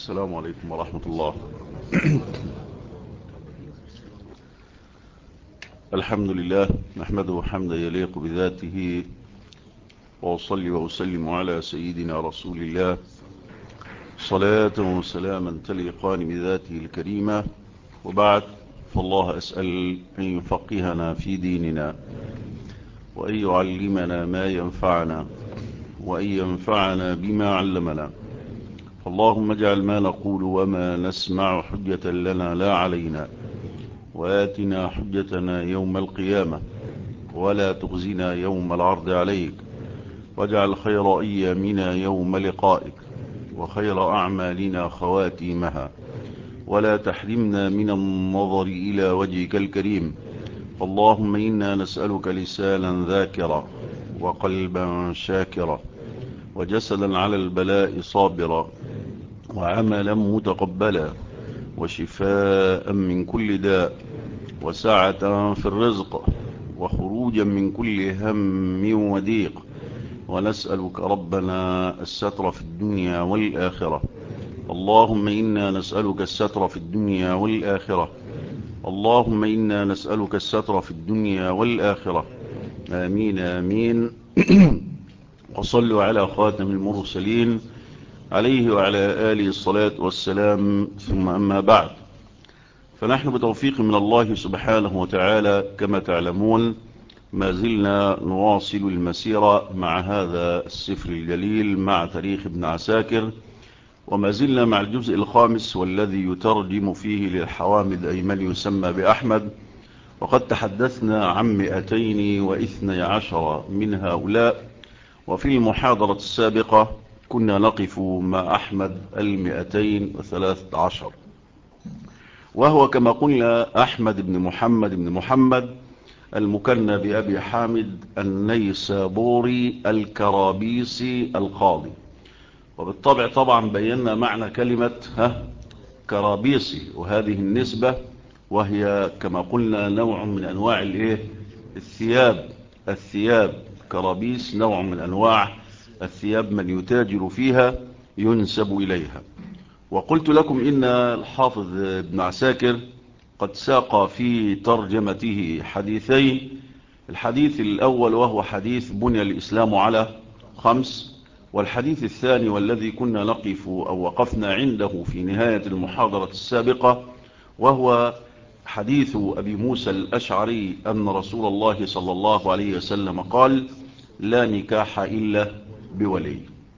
السلام عليكم ورحمة الله. الحمد لله نحمده حمدا يليق بذاته، وأصلي وأسلم على سيدنا رسول الله صلاة وسلاما تليقان بذاته الكريمة، وبعد، فالله أسأل أن يفقهنا في ديننا، وأن يعلمنا ما ينفعنا، وأن ينفعنا بما علمنا. فاللهم اجعل ما نقول وما نسمع حجة لنا لا علينا، وآتنا حجتنا يوم القيامة، ولا تخزنا يوم العرض عليك، واجعل خير أيامنا يوم لقائك، وخير أعمالنا خواتيمها، ولا تحرمنا من النظر إلى وجهك الكريم. اللهم إنا نسألك لسانا ذاكرا، وقلبا شاكرا، وجسدا على البلاء صابرا، وعملا متقبلا، وشفاء من كل داء، وسعة في الرزق، وخروجا من كل هم وضيق. ونسألك ربنا الستر في الدنيا والآخرة. اللهم إنا نسألك الستر في الدنيا والآخرة. اللهم إنا نسألك الستر في الدنيا والآخرة. آمين آمين. وصلوا على خاتم المرسلين عليه وعلى آله الصلاة والسلام، ثم أما بعد، فنحن بتوفيق من الله سبحانه وتعالى كما تعلمون ما زلنا نواصل المسيرة مع هذا السفر الجليل، مع تاريخ ابن عساكر، وما زلنا مع الجزء الخامس والذي يترجم فيه للحوامد أي من يسمى بأحمد. وقد تحدثنا عن 212 من هؤلاء، وفي المحاضرة السابقة كنا نقف مع أحمد 213، وهو كما قلنا أحمد بن محمد المكنى بأبي حامد النيسابوري الكرابيسي القاضي. وبالطبع طبعا بينا معنى كلمة كرابيسي، وهذه النسبة، وهي كما قلنا نوع من أنواع الثياب. كرابيس نوع من أنواع الثياب، من يتاجر فيها ينسب إليها. وقلت لكم إن الحافظ ابن عساكر قد ساق في ترجمته حديثين. الحديث الأول وهو حديث بني الإسلام على 5، والحديث الثاني والذي كنا نقف أو وقفنا عنده في نهاية المحاضرة السابقة وهو حديث أبي موسى الأشعري أن رسول الله صلى الله عليه وسلم قال: لا نكاح إلا بولي.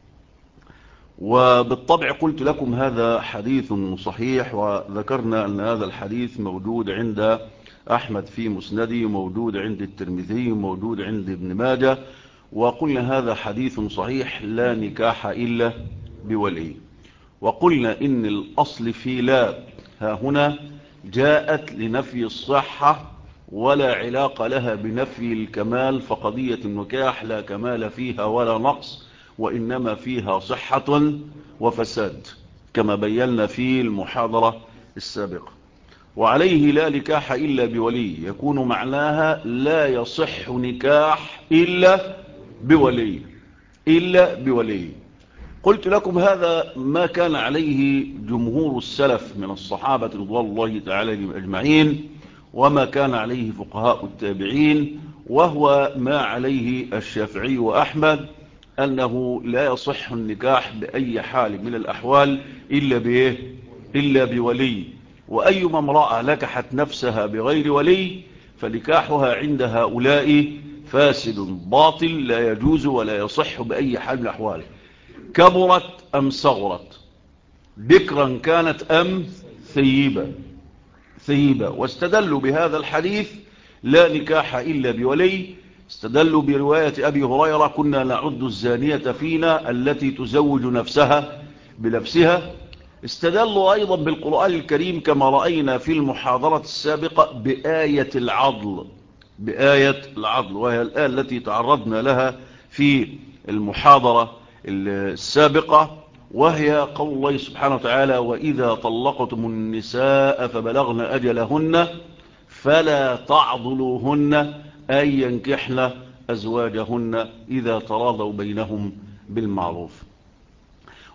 وبالطبع قلت لكم هذا حديث صحيح، وذكرنا أن هذا الحديث موجود عند أحمد في مسنده، موجود عند الترمذي، موجود عند ابن ماجه، وقلنا هذا حديث صحيح، لا نكاح إلا بولي. وقلنا إن الأصل في لا ها هنا جاءت لنفي الصحة ولا علاقة لها بنفي الكمال، فقضية النكاح لا كمال فيها ولا نقص، وإنما فيها صحة وفساد كما بينا في المحاضرة السابقة. وعليه لا نكاح إلا بولي يكون معناها لا يصح نكاح إلا بولي. قلت لكم هذا ما كان عليه جمهور السلف من الصحابة رضوان الله تعالى أجمعين، وما كان عليه فقهاء التابعين، وهو ما عليه الشافعي وأحمد، أنه لا يصح النكاح بأي حال من الأحوال إلا بولي. وأيما امرأة نكحت نفسها بغير ولي فنكاحها عند هؤلاء فاسد باطل، لا يجوز ولا يصح بأي حال من الأحوال، كبرت أم صغرت، بكرا كانت أم ثيبة. واستدلوا بهذا الحديث لا نكاح إلا بولي، استدلوا برواية أبي هريرة: كنا نعد الزانية فينا التي تزوج نفسها بنفسها. استدلوا أيضا بالقرآن الكريم كما رأينا في المحاضرة السابقة بآية العضل، وهي الآية التي تعرضنا لها في المحاضرة السابقة، وهي قول الله سبحانه وتعالى: وإذا طلقتم النساء فبلغن أجلهن فلا تعضلوهن أن ينكحن أزواجهن إذا تراضوا بينهم بالمعروف.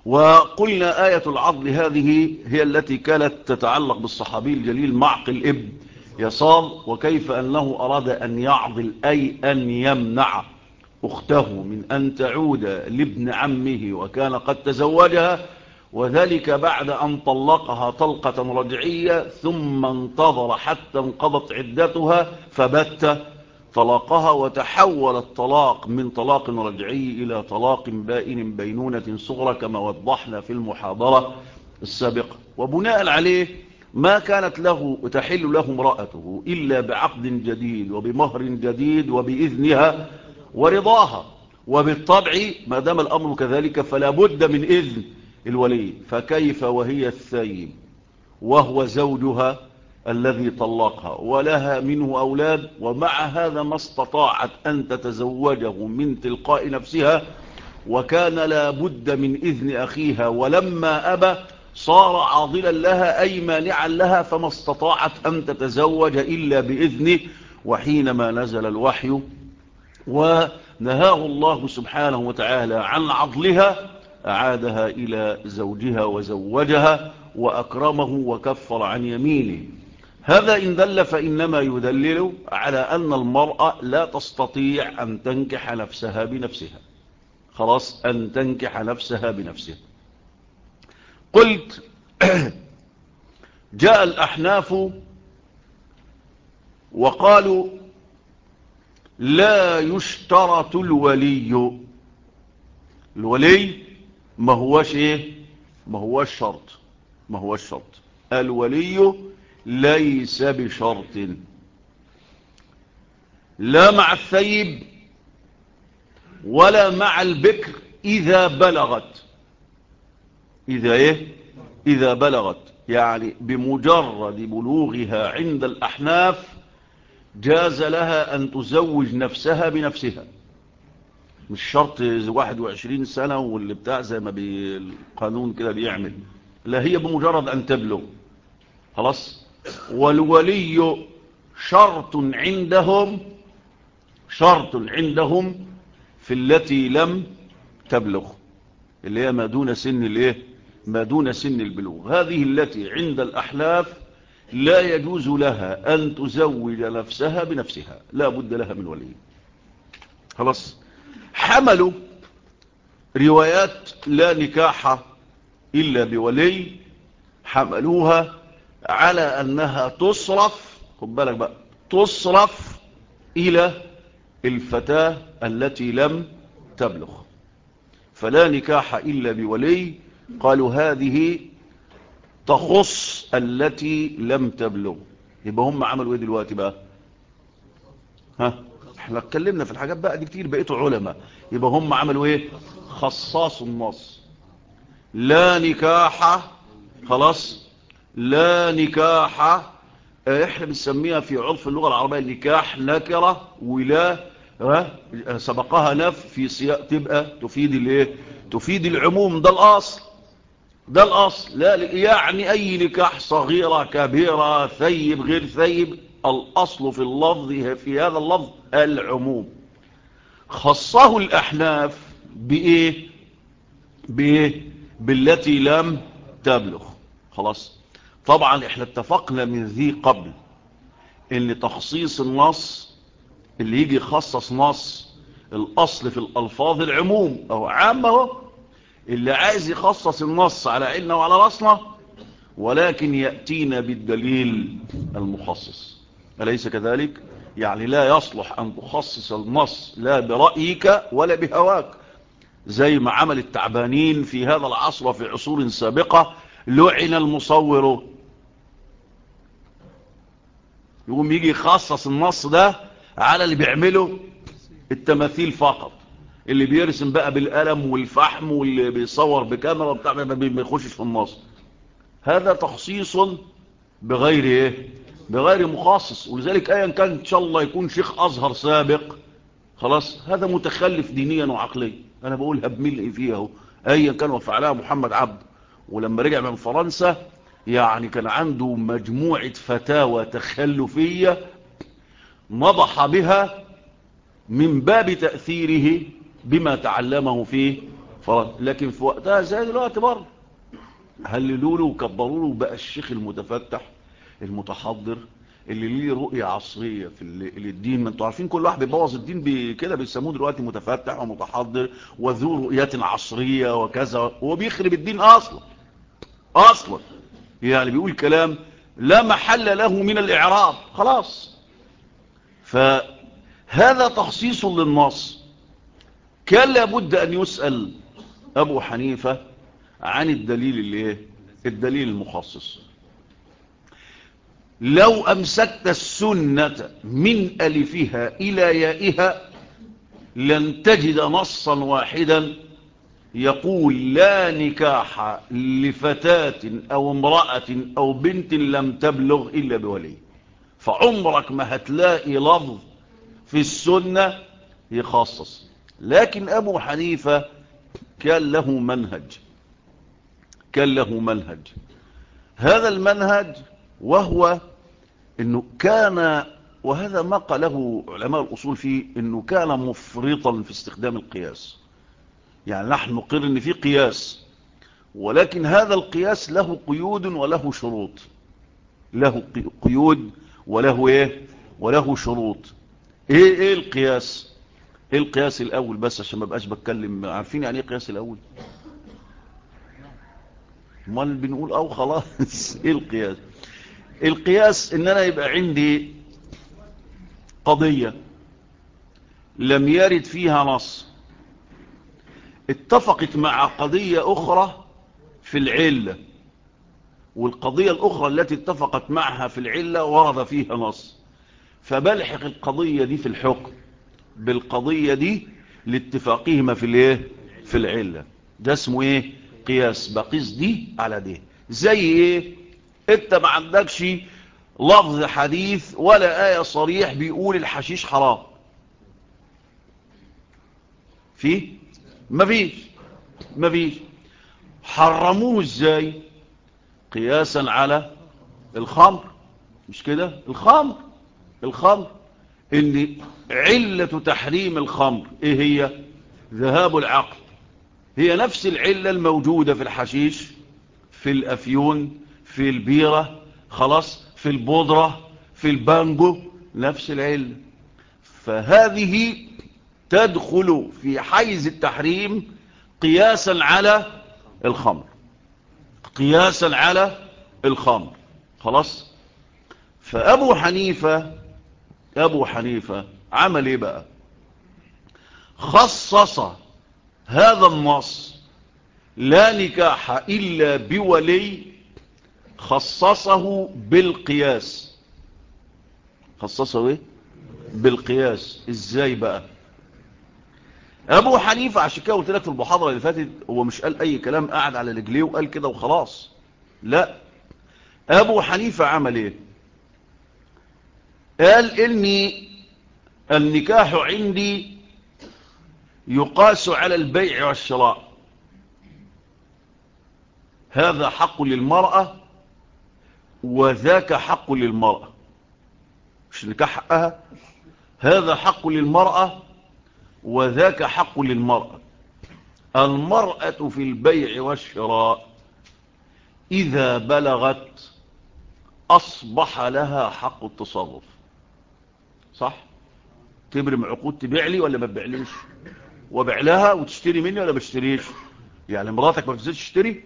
وقلنا آية العضل هذه هي التي كانت تتعلق بالصحابي الجليل معقل ابن يسار، وكيف أنه أراد أن يعضل أي أن يمنع أخته من أن تعود لابن عمه وكان قد تزوجها، وذلك بعد أن طلقها طلقة رجعية ثم انتظر حتى انقضت عدتها فبت طلاقها، وتحول الطلاق من طلاق رجعي إلى طلاق بائن بينونة صغرى كما وضحنا في المحاضرة السابقة. وبناء عليه ما كانت تحل له امرأته إلا بعقد جديد وبمهر جديد وبإذنها ورضاها، وبالطبع ما دام الأمر كذلك فلا بد من إذن الولي، فكيف وهي الثيب وهو زوجها الذي طلقها ولها منه أولاد، ومع هذا ما استطاعت أن تتزوجه من تلقاء نفسها، وكان لا بد من إذن أخيها، ولما أبى صار عاضلا لها أي مانعا لها، فما استطاعت أن تتزوج إلا بإذنه. وحينما نزل الوحي ونهاه الله سبحانه وتعالى عن عضلها أعادها إلى زوجها وزوجها وأكرمه وكفر عن يمينه. هذا إن دل فإنما يدلل على أن المرأة لا تستطيع أن تنكح نفسها بنفسها، خلاص، أن تنكح نفسها بنفسها. قلت جاء الأحناف وقالوا لا يشترط الولي. الولي ما هوش ايه؟ ما هوش شرط، ما هوش شرط. الولي ليس بشرط، لا مع الثيب ولا مع البكر إذا بلغت. إذا ايه؟ إذا بلغت، يعني بمجرد بلوغها عند الأحناف جاز لها أن تزوج نفسها بنفسها. مش شرط 21 سنة واللي بتاع زي ما بالقانون كده بيعمل، لا، هي بمجرد أن تبلغ خلاص. والولي شرط عندهم، شرط عندهم في التي لم تبلغ، اللي هي ما دون سن الايه؟ ما دون سن البلوغ. هذه التي عند الأحلاف لا يجوز لها أن تزوج نفسها بنفسها، لا بد لها من ولي. خلاص. حملوا روايات لا نكاح إلا بولي، حملوها على أنها تصرف، خد بالك بقى، تصرف إلى الفتاة التي لم تبلغ، فلا نكاح إلا بولي. قالوا هذه تخص التي لم تبلغ. يبقى هم عملوا ايه دلوقتي بقى؟ احنا اتكلمنا في الحاجات بقى دي كتير، بقيتوا علماء. يبقى هم عملوا ايه؟ خصصوا النص. لا نكاح، خلاص، لا نكاح. احنا بنسميها في عرف اللغة العربية نكاح نكرة، ولا سبقها نف في سياق تبقى تفيد الايه؟ تفيد العموم. ده الاصل، ده الاصل. لا يعني اي نكاح، صغيرة كبيرة، ثيب غير ثيب، الاصل في اللفظ، في هذا اللفظ العموم. خصه الاحناف بايه؟ بايه؟ بالتي لم تبلغ. خلاص. طبعا احنا اتفقنا من ذي قبل ان تخصيص النص اللي يجي يخصص نص، الاصل في الالفاظ العموم او عامه، اللي عايز يخصص النص على عيننا وعلى راسنا، ولكن يأتينا بالدليل المخصص. أليس كذلك؟ يعني لا يصلح أن تخصص النص لا برأيك ولا بهواك، زي ما عمل التعبانين في هذا العصر وفي عصور سابقة. لعن المصور، يقوم يجي يخصص النص ده على اللي بيعمله التماثيل فقط، اللي بيرسم بقى بالقلم والفحم واللي بيصور بكاميرا بتاع، ما بيخشش في النص. هذا تخصيص بغير ايه؟ بغير مخصص. ولذلك ايا كان ان شاء الله يكون شيخ ازهر سابق، خلاص، هذا متخلف دينيا وعقليا. انا بقولها بملء فيها اهو. ايا كان وفعلها محمد عبد، ولما رجع من فرنسا يعني كان عنده مجموعة فتاوى تخلفية نضح بها من باب تأثيره بما تعلمه في لكن في وقتها زي دلوقتي برضه هللوا له وكبروا له، وبقى الشيخ المتفتح المتحضر اللي ليه رؤية عصرية في للدين. ما انتوا عارفين كل واحد بيبوظ الدين كده بيسموه دلوقتي متفتح ومتحضر وذو رؤية عصرية وكذا، هو بيخرب الدين اصلا يعني بيقول كلام لا محل له من الاعراب خلاص. فهذا تخصيص للنص. كان لابد ان يسأل ابو حنيفة عن الدليل المخصص. لو أمسكت السنة من ألفها إلى يائها لن تجد نصا واحدا يقول لا نكاح لفتاة أو امرأة أو بنت لم تبلغ إلا بولي. فعمرك ما هتلاقي لفظ في السنة يخصص. لكن أبو حنيفة كان له منهج. هذا المنهج وهو انه كان، وهذا ما قاله علماء الاصول فيه، انه كان مفرطا في استخدام القياس. يعني نحن نقر ان في قياس، ولكن هذا القياس له قيود وله شروط. له قيود وله شروط. ايه القياس؟ ايه القياس الاول؟ بس عشان ما بقاش بتكلم، عارفين يعني ايه القياس الاول؟ امال بنقول او خلاص. ايه القياس؟ القياس ان انا يبقى عندي قضية لم يرد فيها نص اتفقت مع قضية اخرى في العلة، والقضية الاخرى التي اتفقت معها في العلة ورد فيها نص، فبلحق القضية دي في الحكم بالقضية دي لاتفاقهما في العلة. ده اسمه ايه؟ قياس. بقيس دي على دي. زي ايه؟ انت ما عندكش لفظ حديث ولا آية صريح بيقول الحشيش حرام، فيه؟ مفيش. حرموه ازاي؟ قياسا على الخمر. مش كده؟ الخمر ان علة تحريم الخمر ايه هي؟ ذهاب العقل. هي نفس العلة الموجودة في الحشيش، في الافيون، في البيرة، خلاص، في البودرة، في البانجو، نفس العلة. فهذه تدخل في حيز التحريم قياسا على الخمر. خلاص. فأبو حنيفة عمل ايه بقى؟ خصص هذا النص لا نكاح إلا بولي، خصصه بالقياس. خصصه ايه؟ بالقياس. ازاي بقى؟ ابو حنيفة عشان كده قلت لك في المحاضرة اللي فاتت هو مش قال اي كلام قاعد على رجليه وقال كده وخلاص، لا. ابو حنيفة عمل ايه؟ قال اني النكاح عندي يقاس على البيع والشراء. هذا حق للمرأة وذاك حق للمرأة. مش النكاح حقها، هذا حق للمرأة وذاك حق للمرأة. المرأة في البيع والشراء إذا بلغت أصبح لها حق التصرف. صح؟ تبرم عقود، تبيع لي ولا ما تبيعليش، وبيع لها وتشتري مني ولا ما تشتريش. يعني مراتك ما بتنزلش تشتري،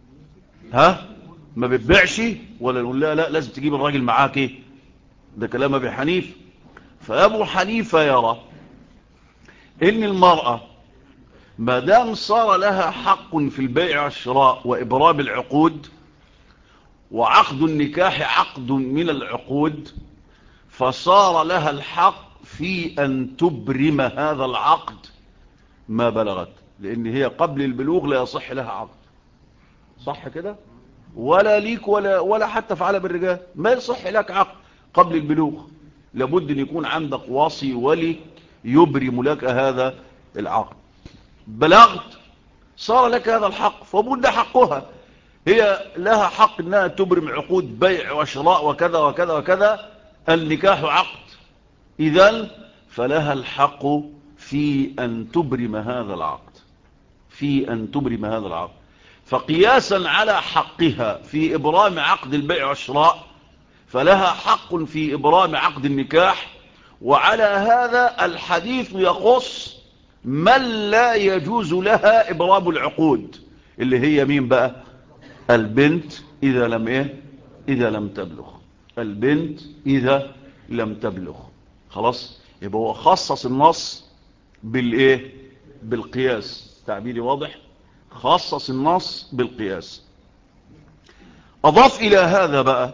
ما بتبيعش، ولا نقول لها لا لازم تجيب الراجل معاك ايه؟ ده كلام ابي حنيفه. فابو حنيفه يرى ان المرأة ما دام صار لها حق في البيع والشراء وإبرام العقود، وعقد النكاح عقد من العقود، فصار لها الحق في أن تبرم هذا العقد ما بلغت. لأن هي قبل البلوغ لا يصح لها عقد. صح كده؟ ولا ليك ولا حتى في عالم الرجال ما يصح لك عقد قبل البلوغ. لابد أن يكون عندك وصي ولي يبرم لك هذا العقد. بلغت صار لك هذا الحق، فبد حقها. هي لها حق انها تبرم عقود بيع وشراء وكذا وكذا وكذا. النكاح عقد، إذن فلها الحق في أن تبرم هذا العقد في أن تبرم هذا العقد. فقياسا على حقها في إبرام عقد البيع والشراء فلها حق في إبرام عقد النكاح. وعلى هذا الحديث يخص من لا يجوز لها إبرام العقود، اللي هي مين بقى؟ البنت إذا لم إيه؟ إذا لم تبلغ. البنت إذا لم تبلغ. خلاص، يبقى هو خصص النص بالإيه؟ بالقياس. تعبيري واضح؟ خصص النص بالقياس. أضاف إلى هذا بقى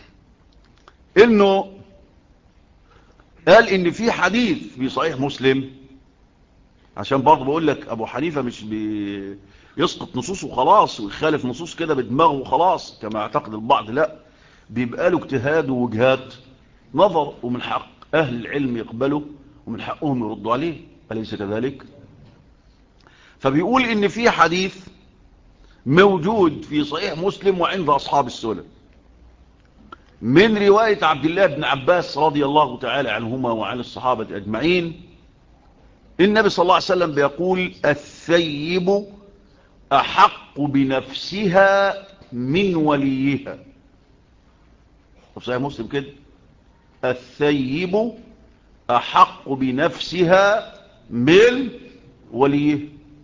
إنه قال إن في حديث في صحيح مسلم، عشان برضه بقول لك أبو حنيفة مش بيسقط نصوصه خلاص ويخالف نصوص كده بدماغه وخلاص كما اعتقد البعض، لا، بيبقى له اجتهاد ووجهات نظر، ومن حق أهل العلم يقبلوا ومن حقهم يردوا عليه، أليس كذلك؟ فبيقول إن في حديث موجود في صحيح مسلم وعند أصحاب السنن من رواية عبد الله بن عباس رضي الله تعالى عنهما وعن الصحابة أجمعين. النبي صلى الله عليه وسلم بيقول: الثيب أحق بنفسها من وليها. في صحيح مسلم كده: الثيب أحق بنفسها من وليها.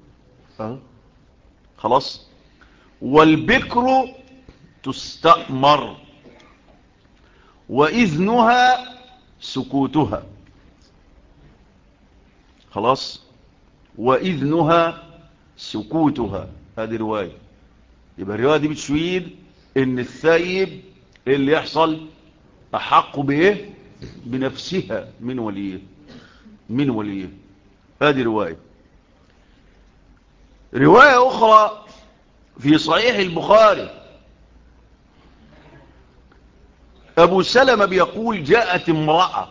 خلاص. والبكر تستأمر وإذنها سكوتها. خلاص. وإذنها سكوتها. هذه رواية. يبقى الرواية دي بتشوير ان الثيب اللي يحصل أحق بإيه؟ بنفسها من وليه. من وليه. هذه رواية. رواية أخرى في صحيح البخاري أبو سلمة بيقول: جاءت امرأة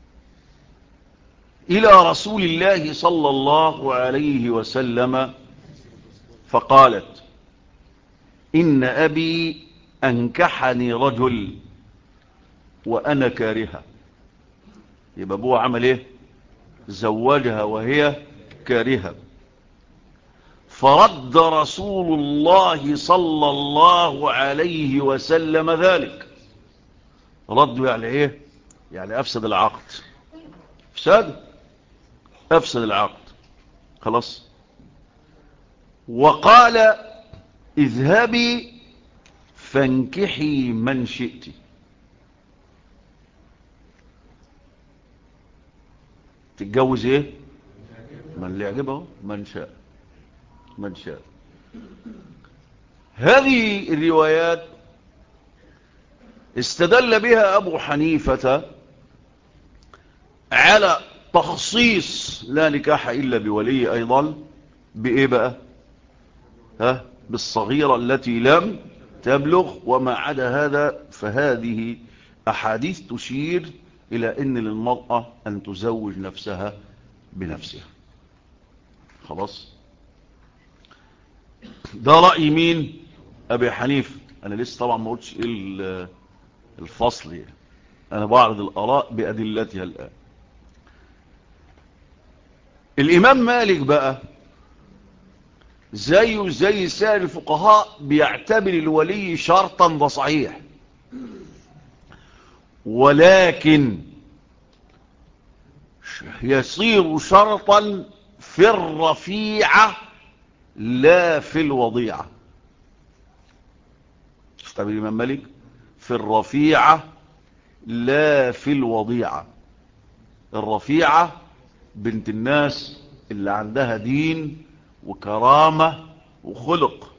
إلى رسول الله صلى الله عليه وسلم فقالت: إن أبي أنكحني رجل وأنا كارهة. يبقى أبوها عمل إيه؟ زوجها وهي كارهة. فرد رسول الله صلى الله عليه وسلم ذلك. رد يعني إيه؟ يعني أفسد العقد. أفسد العقد. خلاص. وقال: اذهبي فانكحي من شئت. تتجوز ايه؟ من اللي يعجبه، من شاء. من شاء. هذه الروايات استدل بها أبو حنيفة على تخصيص لا نكاح إلا بولي أيضا بإيه بقى؟ بالصغيرة التي لم تبلغ. وما عدا هذا فهذه أحاديث تشير إلى أن للمرأة أن تزوج نفسها بنفسها. خلاص. ده رأي مين؟ أبي حنيفة. أنا لسه طبعا ما قلتش إيه الفصل يعني. أنا بعرض الآراء بأدلتها الآن. الإمام مالك بقى زي سائر الفقهاء بيعتبر الولي شرطا، ده صحيح، ولكن يصير شرطا في الرفيعة لا في الوضيعة. تعبير الإمام مالك: في الرفيعة لا في الوضيعة. الرفيعة بنت الناس اللي عندها دين وكرامة وخلق.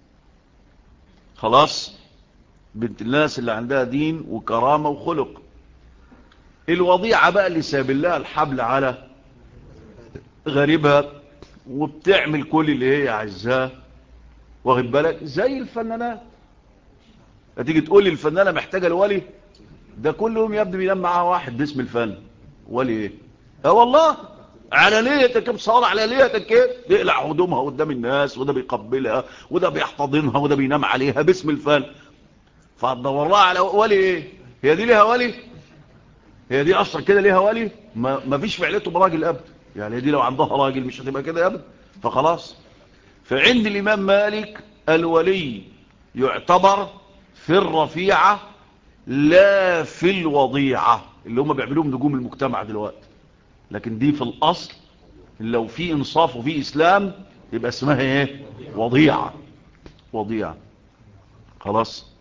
خلاص. بنت الناس اللي عندها دين وكرامة وخلق. الوضيعة بقى اللي ساب لها الحبل على غريبها وبتعمل كل اللي هي عايزاه، واخد بالك؟ زي الفنانات. هتيجي تقول لي الفنانة محتاجة الولي؟ ده كلهم يا ابني بينام معاها واحد باسم الفن. ولي ايه؟ والله على ليتك بصار، على ليتك كده تقلع هدومها قدام الناس، وده بيقبلها وده بيحتضنها وده بينام عليها باسم الفن. فهتدور لها على ولي ايه؟ هي دي ليها ولي؟ هي دي اصلا كده ليها ولي؟ ما فيش فعلته براجل ابدا. يعني دي لو عندها راجل مش هتبقى كده ابدا. فخلاص. فعند الإمام مالك الولي يعتبر في الرفيعة لا في الوضيعة اللي هم بيعملوهم نجوم المجتمع دلوقتي، لكن دي في الأصل لو في إنصاف وفي إسلام يبقى اسمها ايه؟ وضيعة. وضيعة. خلاص.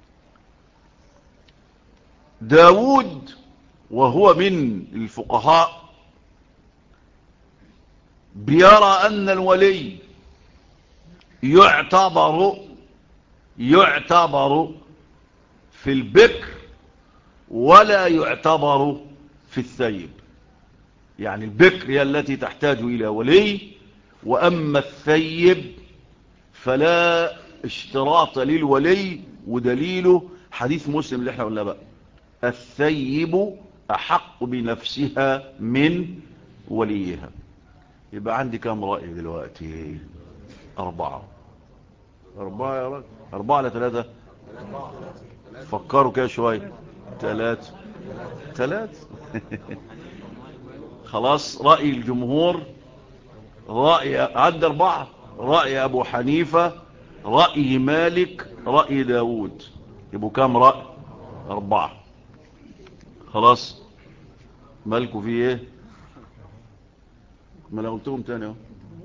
داود وهو من الفقهاء بيرى أن الولي يعتبر في البكر ولا يعتبر في الثيب. يعني البكر هي التي تحتاج إلى ولي، وأما الثيب فلا اشتراط للولي، ودليله حديث مسلم اللي احنا قلنا بقى الثيب أحق بنفسها من وليها. يبقى عندي كام رأي دلوقتي؟ 4. 4 يا راجل. 4 على 3. فكروا كده شوية. 3. خلاص. رأي الجمهور، رأي عند 4، رأي أبو حنيفة، رأي مالك، رأي داود. يبقوا كام رأي؟ 4. خلاص. مالكوا فيه ايه؟ ما انا قلتهم تاني اهو.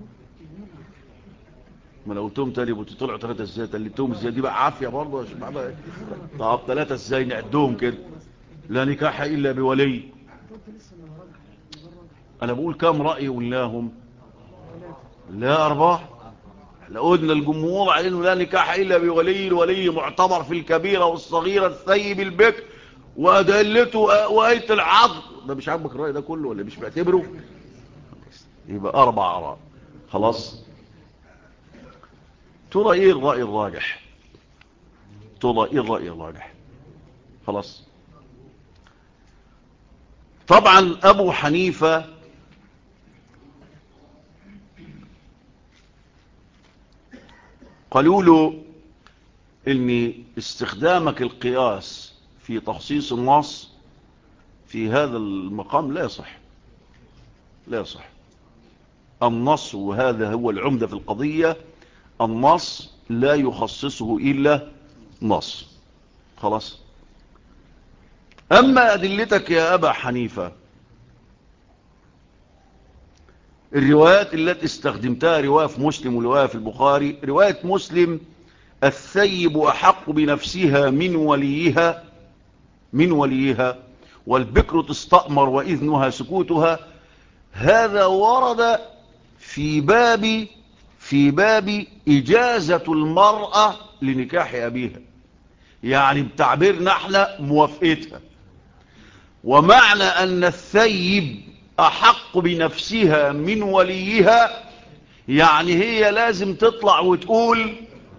ما انا قلتهم تاني يبقوا طلعوا 3 ازاي؟ تلتهم ازاي؟ دي بقى عافيه برضه يا شباب بقى. طب 3 ازاي نعدهم كده؟ لا نكاح الا بولي. انا بقول كام راي قلناهم؟ لا 4. احنا قلنا الجمهور على انه لا نكاح الا بولي، الولي معتبر في الكبيره والصغيره، الثيب البكر، وادلته وايه العضل. ده مش عاجبك الراي ده كله ولا مش معتبره؟ يبقى 4 اراء. خلاص. ترى ايه الراي الراجح؟ ترى ايه الراي الراجح؟ خلاص. طبعا ابو حنيفة قالوا له ان استخدامك القياس في تخصيص النص في هذا المقام لا يصح. لا يصح. النص، وهذا هو العمدة في القضية، النص لا يخصصه إلا نص. خلاص. أما أدلتك يا أبا حنيفة، الروايات التي استخدمتها رواية في مسلم ورواية في البخاري. رواية مسلم الثيب أحق بنفسها من وليها والبكر تستأمر وإذنها سكوتها. هذا ورد في باب إجازة المرأة لنكاح أبيها، يعني بتعبيرنا احنا موافقتها. ومعنى أن الثيب أحق بنفسها من وليها يعني هي لازم تطلع وتقول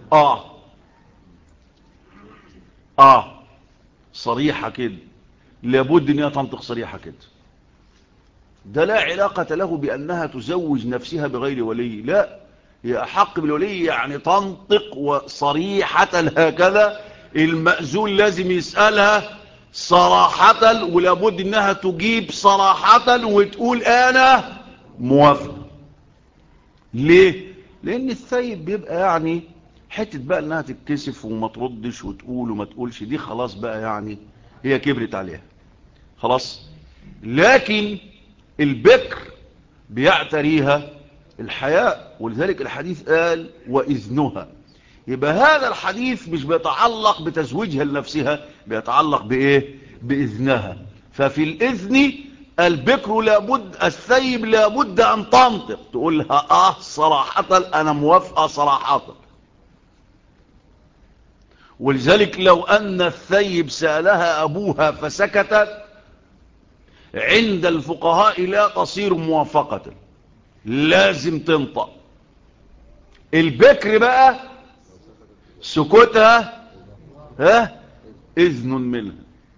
صريحة كده، لابد ان هي تنطق صريحة كده. ده لا علاقة له بأنها تزوج نفسها بغير ولي، لا، هي أحق بالولي يعني تنطق وصريحة هكذا. المأذون لازم يسألها صراحة، ولابد انها تجيب صراحة وتقول انا موافق. ليه؟ لان الثيب بيبقى يعني حتة بقى انها تتكسف وما تردش وتقول وما تقولش، دي خلاص بقى يعني هي كبرت عليها. خلاص. لكن البكر بيعتريها الحياء، ولذلك الحديث قال وإذنها. يبقى هذا الحديث مش بيتعلق بتزويجها لنفسها، بيتعلق بإيه؟ بإذنها. ففي الإذن البكر لابد، الثيب لابد أن تنطق تقولها صراحة أنا موافقة صراحة. ولذلك لو أن الثيب سألها أبوها فسكتت عند الفقهاء لا تصير موافقة، لازم تنطق. البكر بقى سكوتها إذن منها.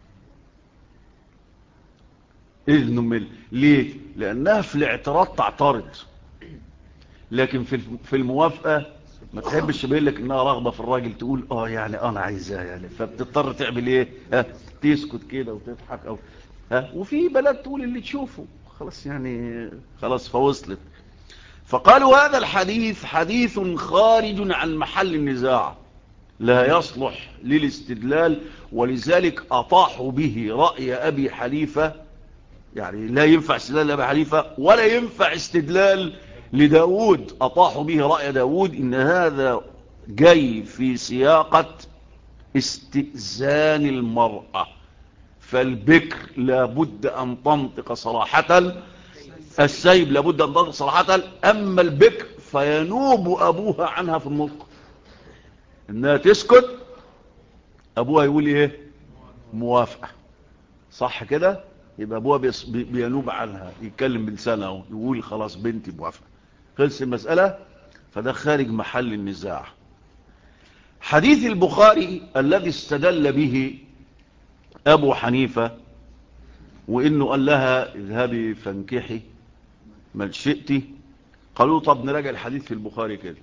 إذن منها. ليه؟ لأنها في الاعتراض تعترض، لكن في الموافقة ما تحبش تبين لك انها رغبة في الراجل، تقول يعني انا عايزاه يعني، فبتضطر تعمل ايه؟ تسكت كده وتضحك وفي بلد تقول اللي تشوفه خلاص يعني، خلاص فوصلت. فقالوا هذا الحديث حديث خارج عن محل النزاع لا يصلح للاستدلال، ولذلك أطاحوا به رأي أبي حنيفة. يعني لا ينفع استدلال لأبي حنيفة ولا ينفع استدلال لداود. أطاحوا به رأي داود إن هذا جاي في سياقة استئذان المرأة، فالبكر لابد أن تنطق صراحة، السيب لابد أن تنطق صراحة، أما البكر فينوب أبوها عنها في النطق، إنها تسكت أبوها يقول إيه؟ موافقة. صح كده؟ يبقى أبوها بينوب عنها، يتكلم بلسانه يقول خلاص بنتي موافقة، خلص المسألة. فده خارج محل النزاع. حديث البخاري الذي استدل به أبو حنيفة وإنه قال لها اذهبي فانكحي من شئتي، قالوا طب نراجع الحديث في البخاري كده،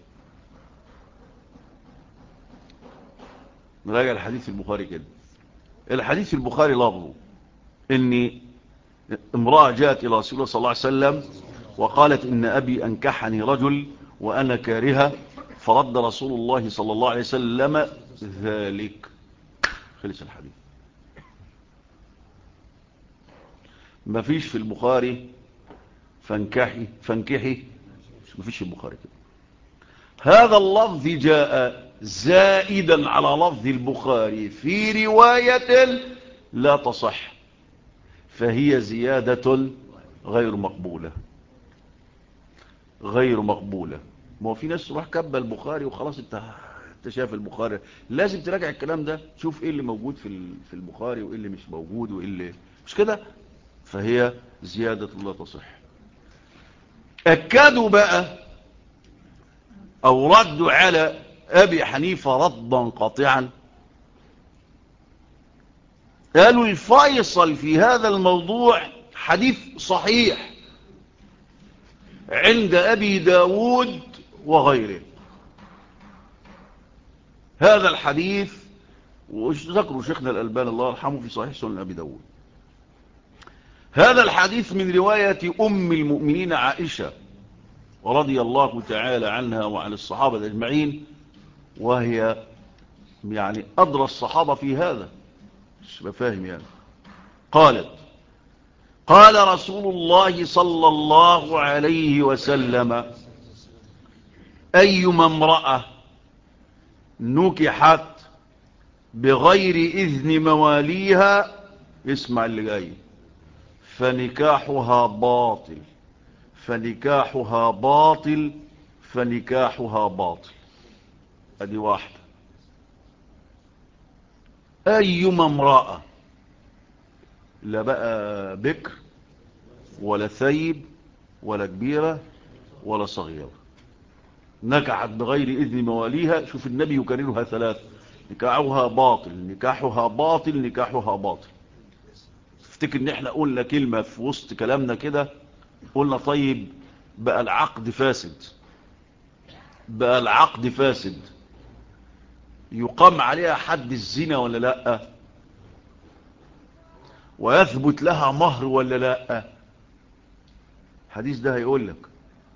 نراجع الحديث في البخاري كده. الحديث في البخاري لفظه إن امرأة جاءت إلى رسول الله صلى الله عليه وسلم وقالت إن أبي أنكحني رجل وأنا كارهة، فرد رسول الله صلى الله عليه وسلم ذلك. خلص الحديث. ما فيش في البخاري فانكحي، ما فيش في البخاري كده. هذا اللفظ جاء زائدا على لفظ البخاري في رواية لا تصح، فهي زيادة غير مقبولة. غير مقبولة. ما هو في ناس تروح كبه البخاري وخلاص، انت شايف البخاري، لازم تراجع الكلام ده، تشوف ايه اللي موجود في البخاري وايه اللي مش موجود وايه اللي مش كده. فهي زيادة لا تصح. أكدوا بقى أو ردوا على أبي حنيفة ردا قاطعا، قالوا الفيصل في هذا الموضوع حديث صحيح عند أبي داود وغيره. هذا الحديث وذكروا شيخنا الألباني الله يرحمه في صحيح سنن أبي داود. هذا الحديث من رواية أم المؤمنين عائشة رضي الله تعالى عنها وعن الصحابة أجمعين، وهي يعني أدرى الصحابة في هذا، مش بفاهم يعني. قالت قال رسول الله صلى الله عليه وسلم أيما امرأة نكحت بغير إذن مواليها، اسمع اللي جاي، فنكاحها باطل فنكاحها باطل فنكاحها باطل. ادي واحدة. أيما امرأة، لا بقى بكر ولا ثيب ولا كبيرة ولا صغيرة، نكحت بغير إذن مواليها، شوف النبي يكررها ثلاث، نكاحها باطل نكاحها باطل نكاحها باطل. افتكر ان احنا قلنا كلمة في وسط كلامنا كده، قلنا طيب بقى العقد فاسد، بقى العقد فاسد، يقام عليها حد الزنا ولا لا، ويثبت لها مهر ولا لا؟ الحديث ده هيقول لك،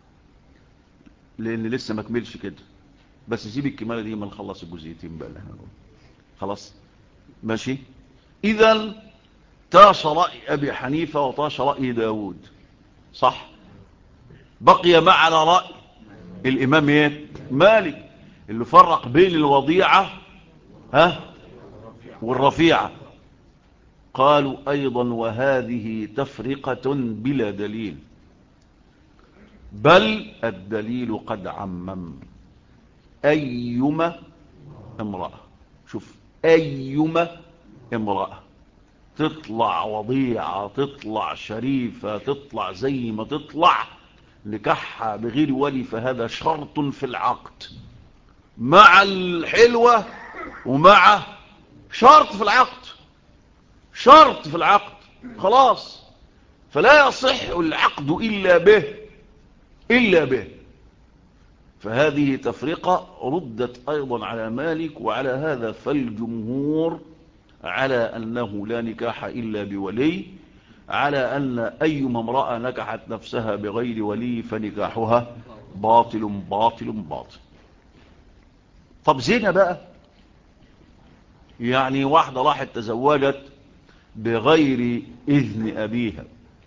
لان لسه ما كملش كده، بس سيب الكمالة دي ما نخلص الجزئيتين بقى. خلاص ماشي. اذا طاش رأي ابي حنيفة وطاش رأي داود، صح. بقي معنا رأي الامام ايه؟ مالك، اللي فرق بين الوضيعة والرفيعة. قالوا ايضا وهذه تفرقة بلا دليل، بل الدليل قد عمم. ايما امرأة، شوف، ايما امرأة تطلع وضيعة تطلع شريفة تطلع زي ما تطلع، نكحها بغير ولي، فهذا شرط في العقد، مع الحلوة ومع شرط في العقد، شرط في العقد، خلاص. فلا يصح العقد إلا به، إلا به. فهذه تفرقة ردت أيضا على مالك، وعلى هذا فالجمهور على أنه لا نكاح إلا بولي، على أن أيما امرأة نكحت نفسها بغير ولي فنكاحها باطل باطل باطل. طب زنا بقى، يعني واحدة راحت تزوجت بغير إذن أبيها،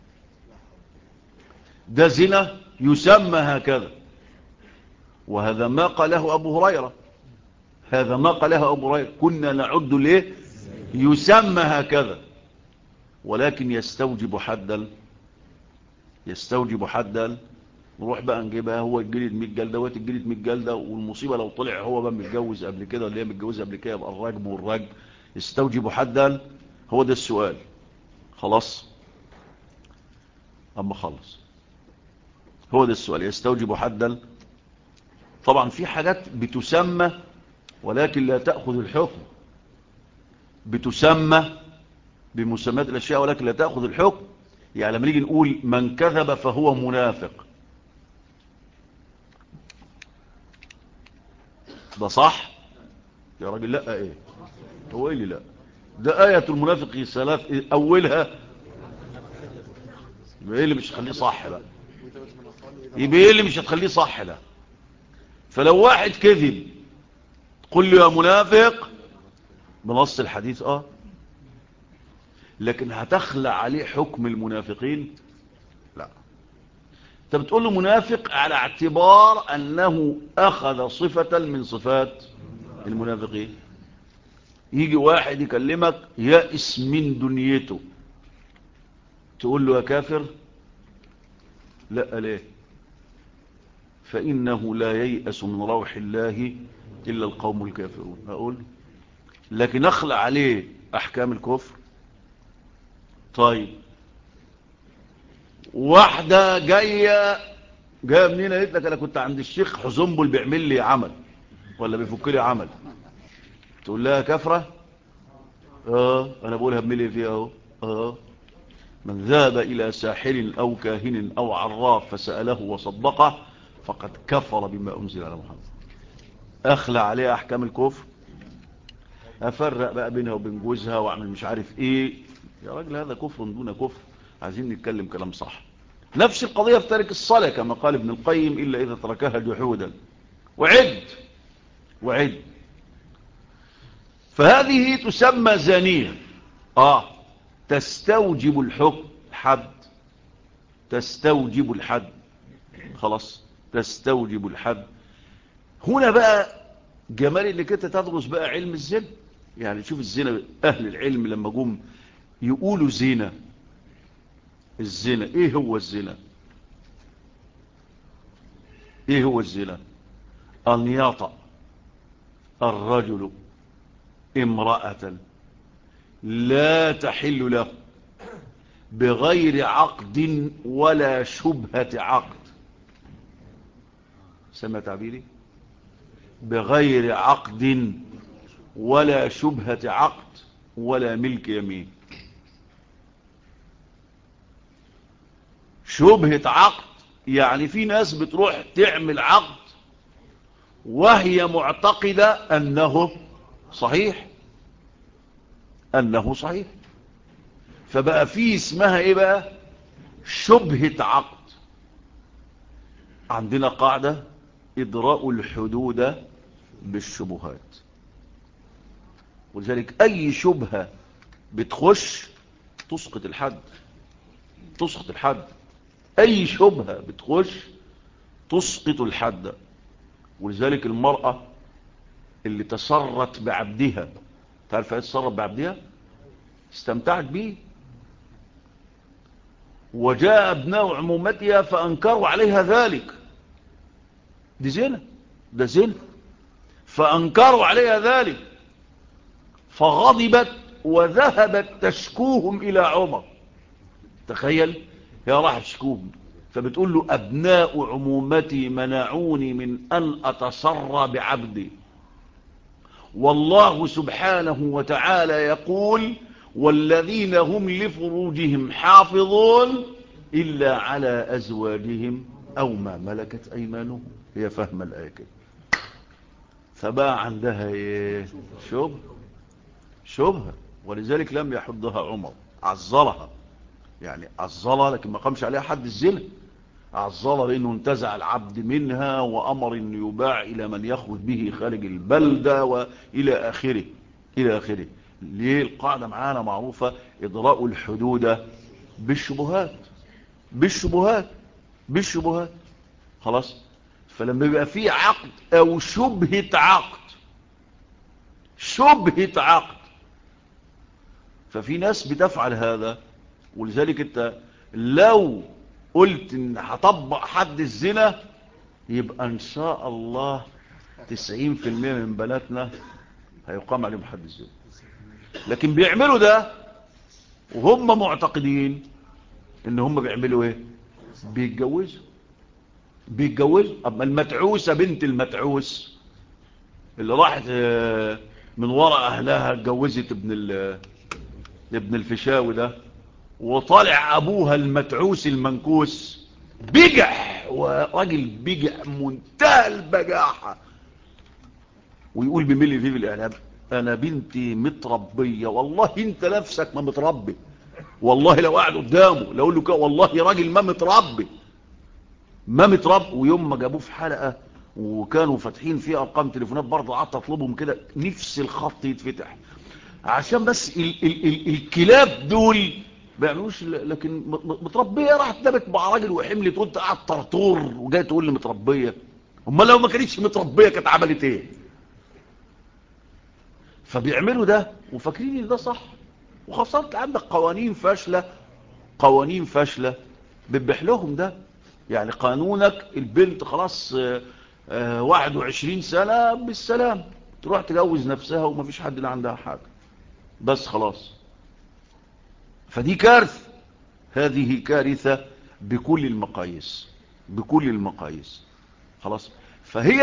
ده زنا يسمى هكذا. وهذا ما قاله أبو هريرة، هذا ما قاله أبو هريرة، كنا نعد ليه يسمى هكذا، ولكن يستوجب حدا، يستوجب حدا. نروح بقى نجيبها، هو الجلد 100 جلده وهي الجلد 100 جلده، والمصيبه لو طلع هو بقى متجوز قبل كده اللي هي متجوزه قبل كده، يبقى الرجم والرجم. يستوجب حدا، هو ده السؤال. خلاص، اما خلص، هو ده السؤال، يستوجب حدا. طبعا في حاجات بتسمى ولكن لا تأخذ الحكم، بتسمى بمسميات الأشياء ولكن لا تأخذ الحكم. يعني لما نيجي نقول من كذب فهو منافق، ده صح يا راجل؟ لا. ايه هو ايه اللي لا؟ ده آية المنافق ثلاث، أولها يبقى ايه اللي مش هتخليه صح بقى؟ يبقى ايه اللي مش هتخليه صح ده؟ فلو واحد كذب قل له يا منافق بنص الحديث، لكن هتخلع عليه حكم المنافقين؟ لا. انت بتقول له منافق على اعتبار انه اخذ صفة من صفات المنافقين. يجي واحد يكلمك يائس من دنيته، تقول له يا كافر؟ لا. ليه؟ فإنه لا ييأس من روح الله إلا القوم الكافرون. أقول لكن أخلع عليه أحكام الكفر؟ طيب، واحدة جاية منين؟ قالت لك أنا كنت عند الشيخ حزنبل بيعمل لي عمل ولا بيفك لي عمل، تقول لها كافرة؟ أنا بقولها بملي فيها من ذهب إلى ساحر أو كاهن أو عراف فسأله وصدقه فقد كفر بما أنزل على محمد. أخلع عليه أحكام الكفر؟ أفرق بقى بينها وبين جوزها وأعمل مش عارف إيه؟ يا راجل هذا كفر دون كفر. عايزين نتكلم كلام صح. نفس القضية في تارك الصلاة كما قال ابن القيم إلا إذا تركها جحودا. وعد. فهذه تسمى زانية، تستوجب الحكم، حد، تستوجب الحد. خلاص، تستوجب الحد. هنا بقى جمال انك انت تدرس بقى علم الزنا. يعني شوف الزنا، اهل العلم لما جم يقولوا زنا، الزنا ايه هو الزنا؟ ايه هو الزنا؟ ان يطأ الرجل امرأة لا تحل له بغير عقد ولا شبهة عقد. سمع تعبيري؟ بغير عقد ولا شبهة عقد ولا ملك يمين. شبهة عقد يعني في ناس بتروح تعمل عقد وهي معتقدة أنه صحيح، أنه صحيح، فبقى في اسمها إيه بقى؟ شبهة عقد. عندنا قاعدة إدراء الحدود بالشبهات، ولذلك أي شبهة بتخش تسقط الحد، تسقط الحد. أي شبهة بتخش تسقط الحد. ولذلك المرأة اللي تسرت بعبدها، تعرف ايه تسرت بعبدها؟ استمتعت به، وجاء ابناء عمومتها فأنكروا عليها ذلك. دي زنا، ده زنا، فأنكروا عليها ذلك، فغضبت وذهبت تشكوهم إلى عمر. تخيل، هي راح تشكوهم، فبتقول له أبناء عمومتي منعوني من أن أتسرى بعبدي، والله سبحانه وتعالى يقول والذين هم لفروجهم حافظون إلا على أزواجهم أو ما ملكت أيمانهم. هي فهم الآية كده، فبقى عندها إيه؟ شبهة. ولذلك لم يحضها عمر، عزلها، يعني عزلها لكن ما قامش عليها حد الزنا. عظلها لأنه انتزع العبد منها وأمر أن يباع إلى من يخرج به خارج البلدة وإلى آخره إلى آخره. ليه؟ القاعدة معانا معروفة: إضراء الحدود بالشبهات بالشبهات بالشبهات. خلاص. فلما يبقى فيه عقد أو شبهة عقد ففي ناس بتفعل هذا. ولذلك انت لو قلت ان هطبق حد الزنا يبقى ان شاء الله 90% من بناتنا هيقام عليهم حد الزنا. لكن بيعملوا ده وهم معتقدين ان هم بيعملوا ايه؟ بيتجوزوا. اما المتعوسة بنت المتعوس اللي راحت من وراء اهلها اتجوزت ابن الفيشاوي ده، وطالع ابوها المتعوس المنكوس بجح، وراجل بجح منتهى البجاحة، ويقول بملي فيه بالاعلام: انا بنتي متربية. والله انت نفسك ما متربي. والله لو قاعد قدامه لو اقول له والله راجل ما متربي. ويوم ما جابوه في حلقة وكانوا فاتحين فيه ارقام تليفونات برضه قعدت اطلبهم كده نفس الخط يتفتح عشان بس الكلاب دول بيعملوش. لكن متربيه راحت نامت مع راجل وحملت وانت قاعد طرطور وجاي تقول لي متربيه. امال لو ما كانتش متربيه كانت عملت ايه؟ فبيعملوا ده وفاكرين ان ده صح. وخاصه عندك قوانين فاشله بتبيح لهم ده. يعني قانونك البنت خلاص 21 سنه بالسلام تروح تجوز نفسها ومفيش حد اللي عندها حاجه بس خلاص. فدي كارثة. هذه كارثة بكل المقاييس. خلاص. فهي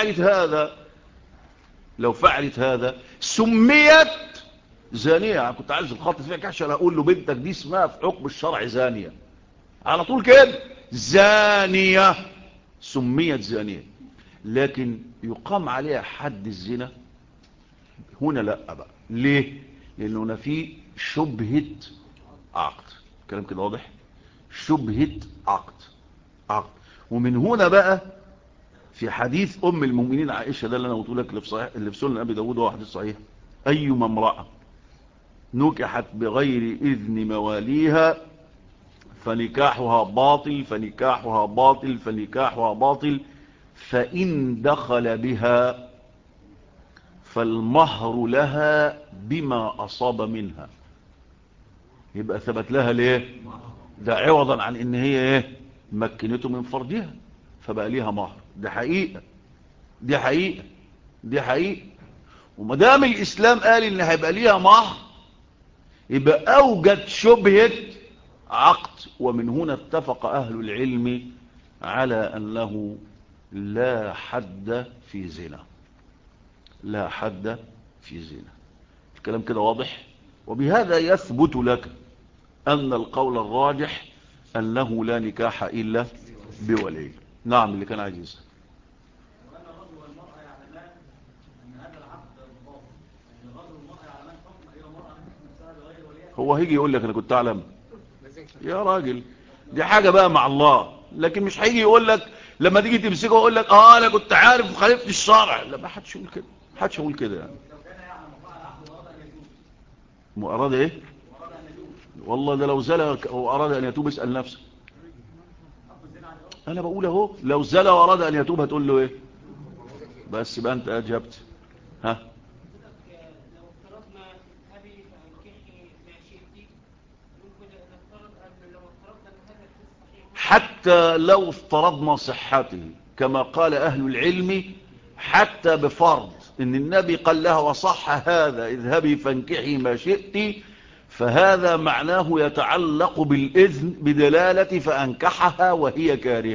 لو فعلت هذا سميت زانية. أنا كنت عايز الخط فيها عشان اقول له بنتك دي اسمها في حكم الشرع زانية على طول كده، زانية، سميت زانية. لكن يقام عليها حد الزنا هنا لا بقى. ليه؟ لانه هنا في شبهة عقد. الكلام كده واضح؟ شبهة عقد. ومن هنا بقى في حديث ام المؤمنين عائشة ده اللي انا قلت لك اللي في سنن ابي داود وهو حديث صحيح: ايما امرأة نكحت بغير اذن مواليها فنكاحها باطل فإن دخل بها فالمهر لها بما أصاب منها. يبقى ثبت لها ليه؟ ده عوضا عن ان هي ايه؟ مكنته من فرجها فبقى ليها مهر. دي حقيقة. ومدام الاسلام قال ان هيبقى ليها مهر يبقى اوجد شبهة عقد. ومن هنا اتفق اهل العلم على انه لا حد في زنا. الكلام كده واضح. وبهذا يثبت لك أن القول الراجح أنه لا نكاح إلا بولي. نعم. اللي كان عايز يسأل وأن الرجل والمرأة يعلمان أن هذا العقد باطل. يعني الرجل والمرأة يعلمان حكم أي المرأة نفسها بغير وليها. هو هيجي يقول لك أنا كنت أعلم يا راجل؟ دي حاجة بقى مع الله. لكن مش هيجي يقول لك لما تيجي تمسكه ويقول لك أنا كنت عارف وخالفت الشرع. لا، ما حدش يقول كده يعني. لو كان يعلم وقع العقد وأراد أن يجوز. أراد إيه؟ وأراد أن يجوز. والله ده لو زلى وأراد أن يتوب اسأل نفسك. أنا بقول أهو لو زلى وأراد أن يتوب هتقول له إيه؟ بس بقى أنت أجبت. ها؟ لو افترضنا أبي فأنكحي ما شئتي ممكن نفترض أن لو افترضنا أن هذا الصحيح حتى لو افترضنا صحته كما قال أهل العلم، حتى بفرض ان النبي قال لها وصح هذا اذهبي فانكحي ما شئت، فهذا معناه يتعلق بالإذن بدلالة فأنكحها وهي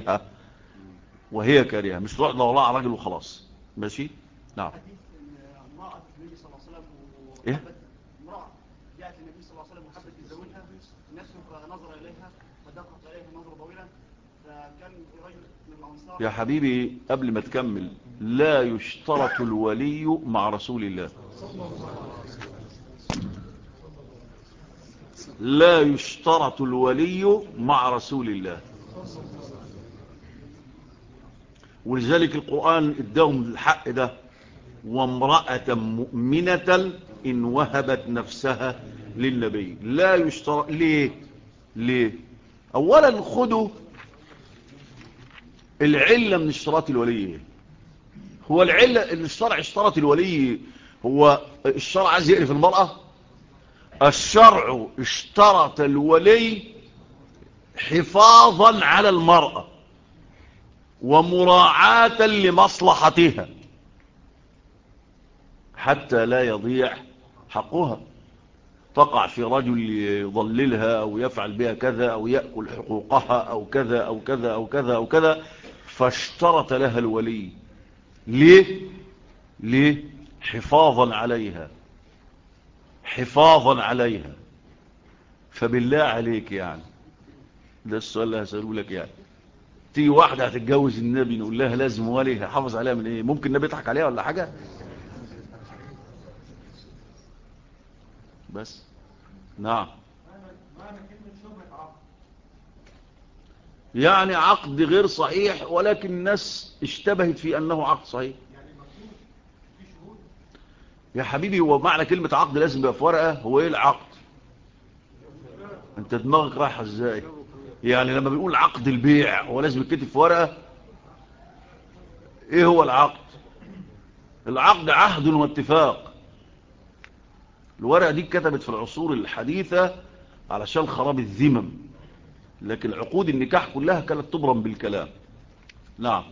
كارهة مش تروح دورها على راجل وخلاص. ماشي. نعم. حديث امرأة النبي صلى الله عليه وسلم إيه؟ امرأة جاءت النبي صلى الله عليه وسلم وحبت تزوجها نفسه فنظر إليها فدقت عليها نظرا طويلا فكان رجل من الأنصار. يا حبيبي قبل ما تكمل، لا يشترط الولي مع رسول الله. لا يشترط الولي مع رسول الله. ولذلك القرآن اداهم الحق ده، وامرأة مؤمنة إن وهبت نفسها للنبي لا يشترط. ليه أولا خدوا العلة من اشتراط الولي. هو العلة اللي الشرع اشترط الولي، هو الشرع عايز يقرف المرأة؟ الشرع اشترط الولي حفاظا على المرأة ومراعاة لمصلحتها حتى لا يضيع حقها، تقع في رجل يضللها أو يفعل بها كذا أو يأكل حقوقها أو كذا أو كذا أو كذا أو كذا، فاشترط لها الولي. ليه حفاظا عليها، حفاظا عليها. فبالله عليك يعني، ده السؤال اللي هسأله لك، يعني تيجي واحدة هتتجوز النبي نقول لها لازم ولي يحافظ عليها من ايه؟ ممكن النبي يضحك عليها ولا حاجة؟ بس نعم، يعني عقد غير صحيح ولكن الناس اشتبهت في انه عقد صحيح. يا حبيبي هو معنى كلمة عقد لازم يبقى في ورقة؟ هو ايه العقد؟ انت دماغك رايحة ازاي؟ يعني لما بنقول عقد البيع هو لازم يتكتب في ورقة؟ ايه هو العقد؟ العقد عهد واتفاق. الورقة دي اتكتبت في العصور الحديثة علشان خراب الذمم، لكن عقود النكاح كلها كانت تبرم بالكلام. نعم.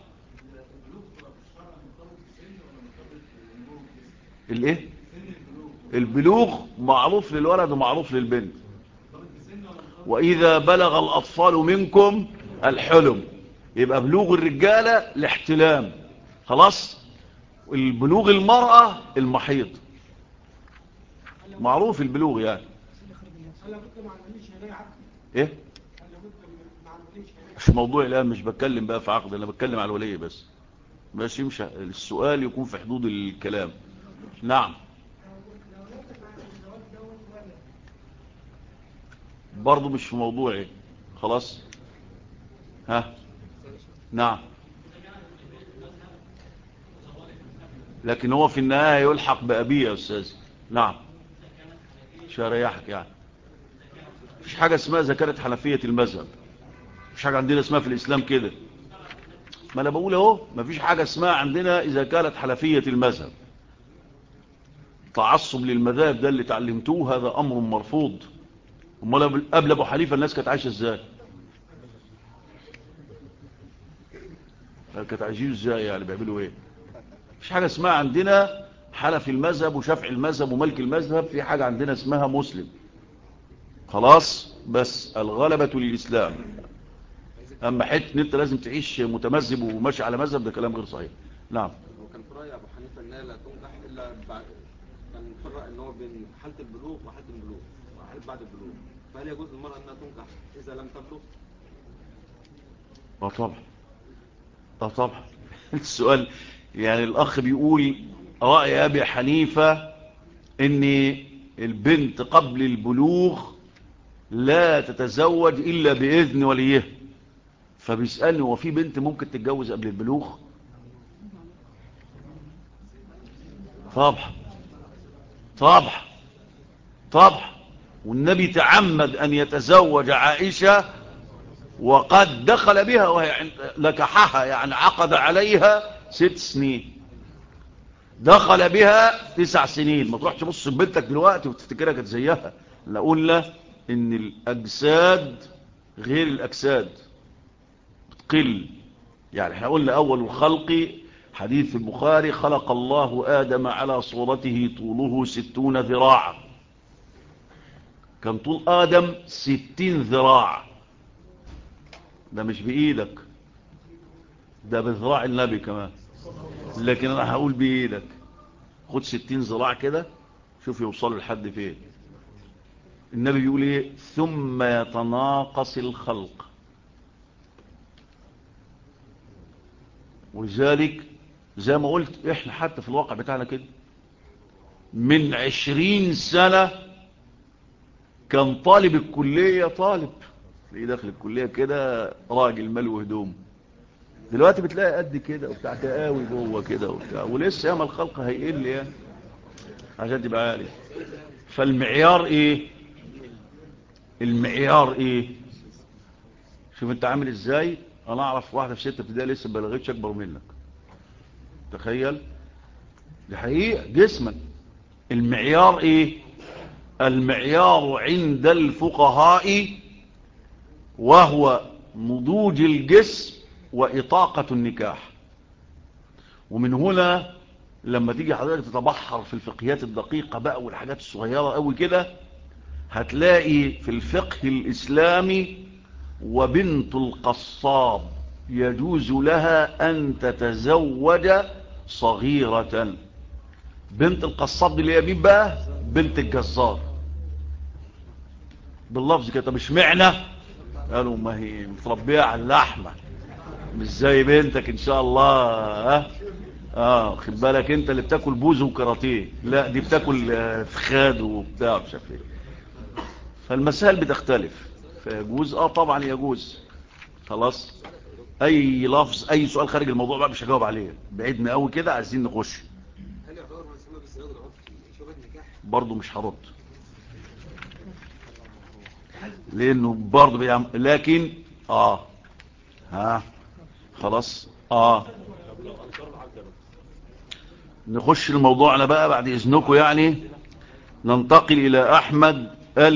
الايه؟ البلوغ معروف للولد ومعروف للبنت. واذا بلغ الاطفال منكم الحلم، يبقى بلوغ الرجالة الاحتلام، خلاص. البلوغ المرأة المحيض، معروف البلوغ يعني. ايه مش موضوع الان، مش بتكلم بقى في عقد، انا بتكلم على الولي بس. ماشي، مش السؤال يكون في حدود الكلام. نعم. برضو مش في موضوعي، خلاص. ها. نعم. لكن هو في النهاية يلحق بأبيه يا أستاذ. نعم. مش هريحك يعني. مفيش حاجة اسمها زكاة حنفية المذهب، مفيش حاجة عندنا اسمها في الإسلام كده. ما أنا بقول اهو، مفيش حاجة اسمها عندنا إذا كانت حنفية المذهب. تعصب للمذاهب ده اللي تعلمتوه هذا أمر مرفوض. امال قبل أبو حنيفة الناس كانت عايشة ازاي؟ كانت عايشين ازاي يعني؟ بيعملوا ايه؟ مفيش حاجة اسمها عندنا حنفي المذهب وشافعي المذهب ومالك المذهب. في حاجة عندنا اسمها مسلم، خلاص. بس الغلبة للإسلام. أما حته ان انت لازم تعيش متمذهب وماشي على مذهب، ده كلام غير صحيح. نعم. وكان في رأي أبو حنيفة إنها لا تنكح إلا بعد، كان فرق إن هو بين حالة البلوغ وحالة البلوغ وحالة بعد البلوغ، فهل يجوز للمرأة إنها تنكح إذا لم تبلغ؟ طبعا. طبعا. السؤال يعني الأخ بيقول رأي أبي حنيفة إن البنت قبل البلوغ لا تتزوج إلا بإذن وليه، فبيسألني هو في بنت ممكن تتجوز قبل البلوغ؟ طبعا. طبعا. طبعا. والنبي تعمد أن يتزوج عائشة وقد دخل بها وهي لكحها، يعني عقد عليها 6 سنين، دخل بها 9 سنين. ما تروحش تبص بنتك دلوقتي وتفتكرها كانت زيها. لا، قلنا ان الاجساد غير الاجساد بتقل. يعني احنا قلنا اول الخلق حديث البخاري خلق الله آدم على صورته طوله 60 ذراعا. كان طول آدم 60 ذراع. ده مش بإيدك، ده بذراع النبي كمان، لكن انا هقول بإيدك. خد 60 ذراع كده، شوف يوصل لحد فين. النبي بيقول ايه؟ ثم يتناقص الخلق. ولذلك زي ما قلت احنا حتى في الواقع بتاعنا كده، من 20 سنة كان طالب الكلية، طالب تلاقيه داخل الكلية كده راجل ملو هدوم، دلوقتي بتلاقي قد كده وبتاع كقاوي جوه كده وبتاع، ولسه ياما الخلق هيقل يعني عشان تبقى عارف. فالمعيار ايه؟ المعيار ايه؟ شوف انت عامل ازاي. انا اعرف واحده في 6 ابتدائي لسه ما بلغتش اكبر منك، تخيل. دي حقيقه جسما. المعيار ايه؟ المعيار عند الفقهاء وهو نضوج الجسم وإطاقة النكاح. ومن هنا لما تيجي حضرتك تتبحر في الفقهيات الدقيقة بقى والحاجات الصغيرة قوي كده، هتلاقي في الفقه الإسلامي وبنت القصاب يجوز لها أن تتزوج صغيرة. بنت القصاب دي اللي هي مين بقى؟ بنت الجزار باللفظ كده. مش معنى قالوا ما هي متربية على اللحمة مش زي بنتك ان شاء الله. خد بالك انت اللي بتاكل بوز وكراتيه، لا دي بتاكل فخاد وبتاع مش عارف ايه. فالمسائل بتختلف. فيجوز طبعا يجوز. خلاص. اي لفظ اي سؤال خارج الموضوع بقى مش هجاوب عليه، بعيدنا قوي كده عايزين نخش. هل يعتبر ما يسمى بالزواج العرفي شبه النكاح؟ برضه مش هرد لانه برضه بيعمل، لكن خلاص. نخش الموضوعنا بقى بعد اذنكم يعني. ننتقل الى احمد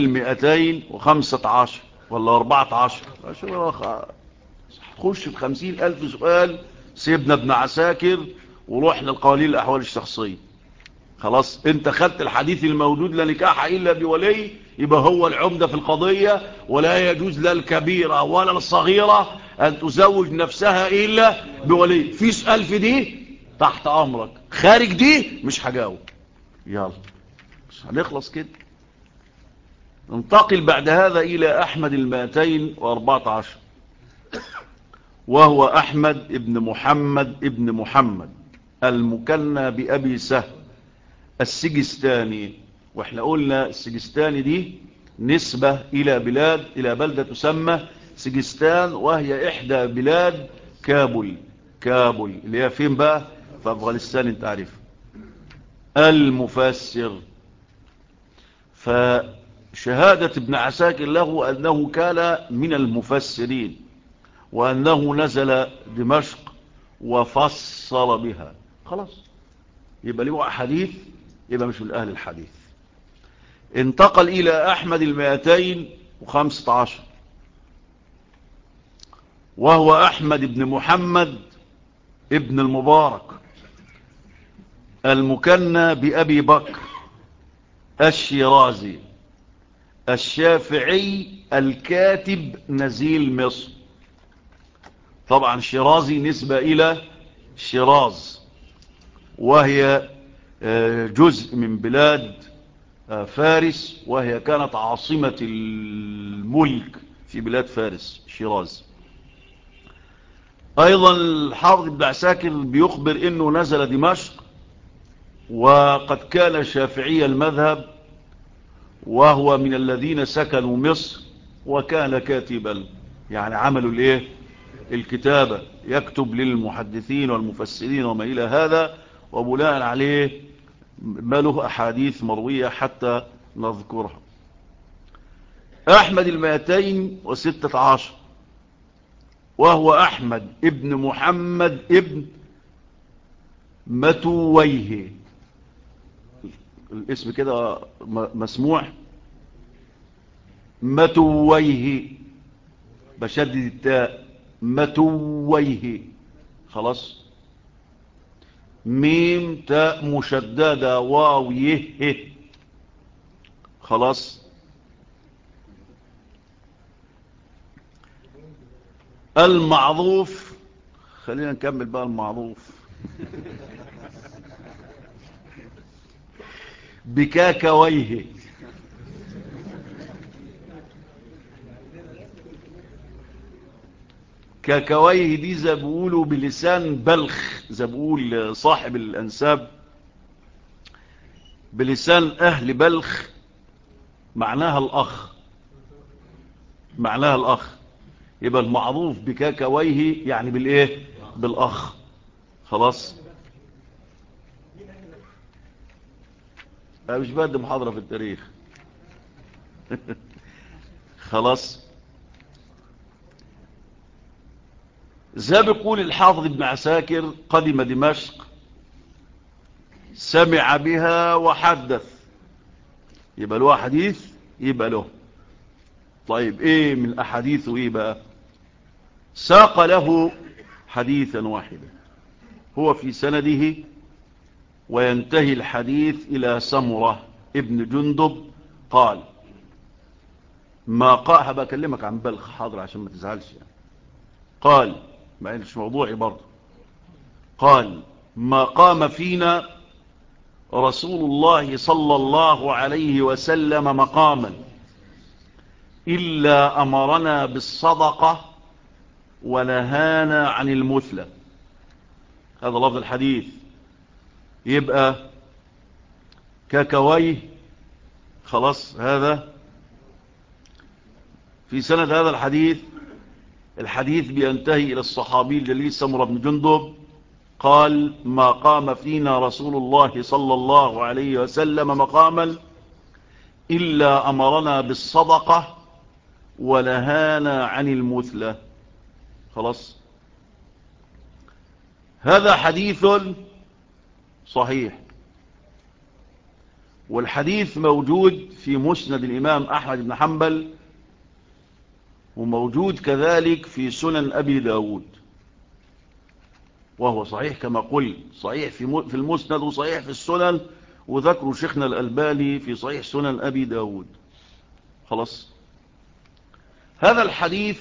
215 ولا 14. خش في 50,000 سؤال. سيبنا ابن عساكر ورحنا لقوانين الاحوال الشخصية. خلاص انت خدت الحديث الموجود لا نكاح الا بولي، يبقى هو العمدة في القضية. ولا يجوز لا الكبيرة ولا الصغيرة ان تزوج نفسها الا بولي. في سؤال في دي تحت امرك، خارج دي مش هجاوب. يلا مش هنخلص كده. ننتقل بعد هذا الى احمد 214 وهو احمد ابن محمد ابن محمد المكنى بابي سهل السجستاني. واحنا قلنا السجستاني دي نسبة الى بلدة تسمى سجستان، وهي احدى بلاد كابول. كابول اللي هي فين بقى؟ في افغانستان انت عارف. المفسر. فشهادة ابن عساكر له انه كان من المفسرين، وانه نزل دمشق وفصل بها. خلاص يبقى له حديث، يبقى مش من اهل الحديث. انتقل الى احمد 215 وهو احمد بن محمد ابن المبارك المكنى بابي بكر الشيرازي الشافعي الكاتب نزيل مصر. طبعا شيرازي نسبة الى شيراز، وهي جزء من بلاد فارس، وهي كانت عاصمة الملك في بلاد فارس شيراز. ايضا الحافظ ابن عساكر بيخبر انه نزل دمشق، وقد كان شافعي المذهب، وهو من الذين سكنوا مصر، وكان كاتبا يعني عملوا الايه الكتابة، يكتب للمحدثين والمفسرين وما الى هذا، وبناء عليه ما له احاديث مروية حتى نذكرها. احمد 216 وهو احمد ابن محمد ابن متويه. الاسم كده مسموع، متويه بشدد التاء، متويه. خلاص. ميم تاء مشددة واو يه. خلاص. المعروف. خلينا نكمل بقى المعروف. بكاكويه. كاكويه دي زي بيقولوا بلسان بلخ، زي بيقول صاحب الانساب بلسان اهل بلخ، معناها الاخ. معناها الاخ. يبقى المعروف بكاكويه يعني بالايه بالأخ. خلاص، أنا مش بدي محاضرة في التاريخ. خلاص، زي بيقول الحافظ ابن عساكر: قدم دمشق سمع بها وحدث. يبقى له حديث، يبقى له. طيب ايه من احاديثه ايه بقى؟ ساق له حديثا واحدا هو في سنده، وينتهي الحديث الى سمرة ابن جندب قال ما قاها. بكلمك عن بلخ حاضر عشان ما تزعلش يعني. قال، ما مش موضوعي برضه، قال ما قام فينا رسول الله صلى الله عليه وسلم مقاما إلا أمرنا بالصدقة ونهانا عن المثلة. هذا لفظ الحديث. يبقى كاكويه. خلاص، هذا في سند هذا الحديث بينتهي إلى الصحابي الجليل سمرة بن جندب قال ما قام فينا رسول الله صلى الله عليه وسلم مقاما إلا أمرنا بالصدقة ونهانا عن المثلة. خلاص، هذا حديث صحيح، والحديث موجود في مسند الإمام أحمد بن حنبل، وموجود كذلك في سنن أبي داود، وهو صحيح كما قلت، صحيح في المسند وصحيح في السنن، وذكروا شيخنا الألباني في صحيح سنن أبي داود. خلاص، هذا الحديث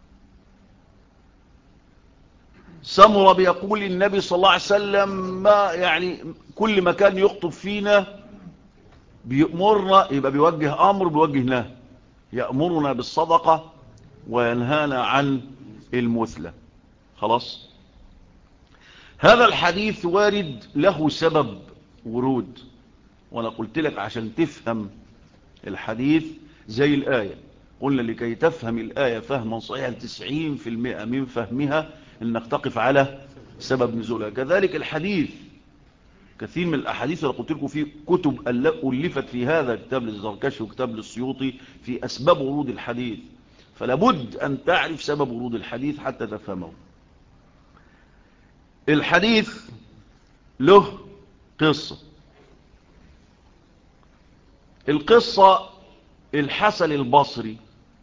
سمرة بيقول النبي صلى الله عليه وسلم ما يعني كل ما كان يخطب فينا بيأمرنا، يبقى بيوجه أمر بيوجه نهي، يأمرنا بالصدقة وينهانا عن المثلة. خلاص، هذا الحديث وارد له سبب ورود، وانا قلت لك عشان تفهم الحديث زي الآية، قلنا لكي تفهم الآية فهما صحيحا 90% من فهمها انك تقف على سبب نزولها. كذلك الحديث، كثير من الأحاديث اللي قلت لكم في كتب ألفت في هذا، كتاب للزركشي وكتاب للسيوطي في أسباب ورود الحديث، فلابد أن تعرف سبب ورود الحديث حتى تفهمه. الحديث له قصة. القصة الحسن البصري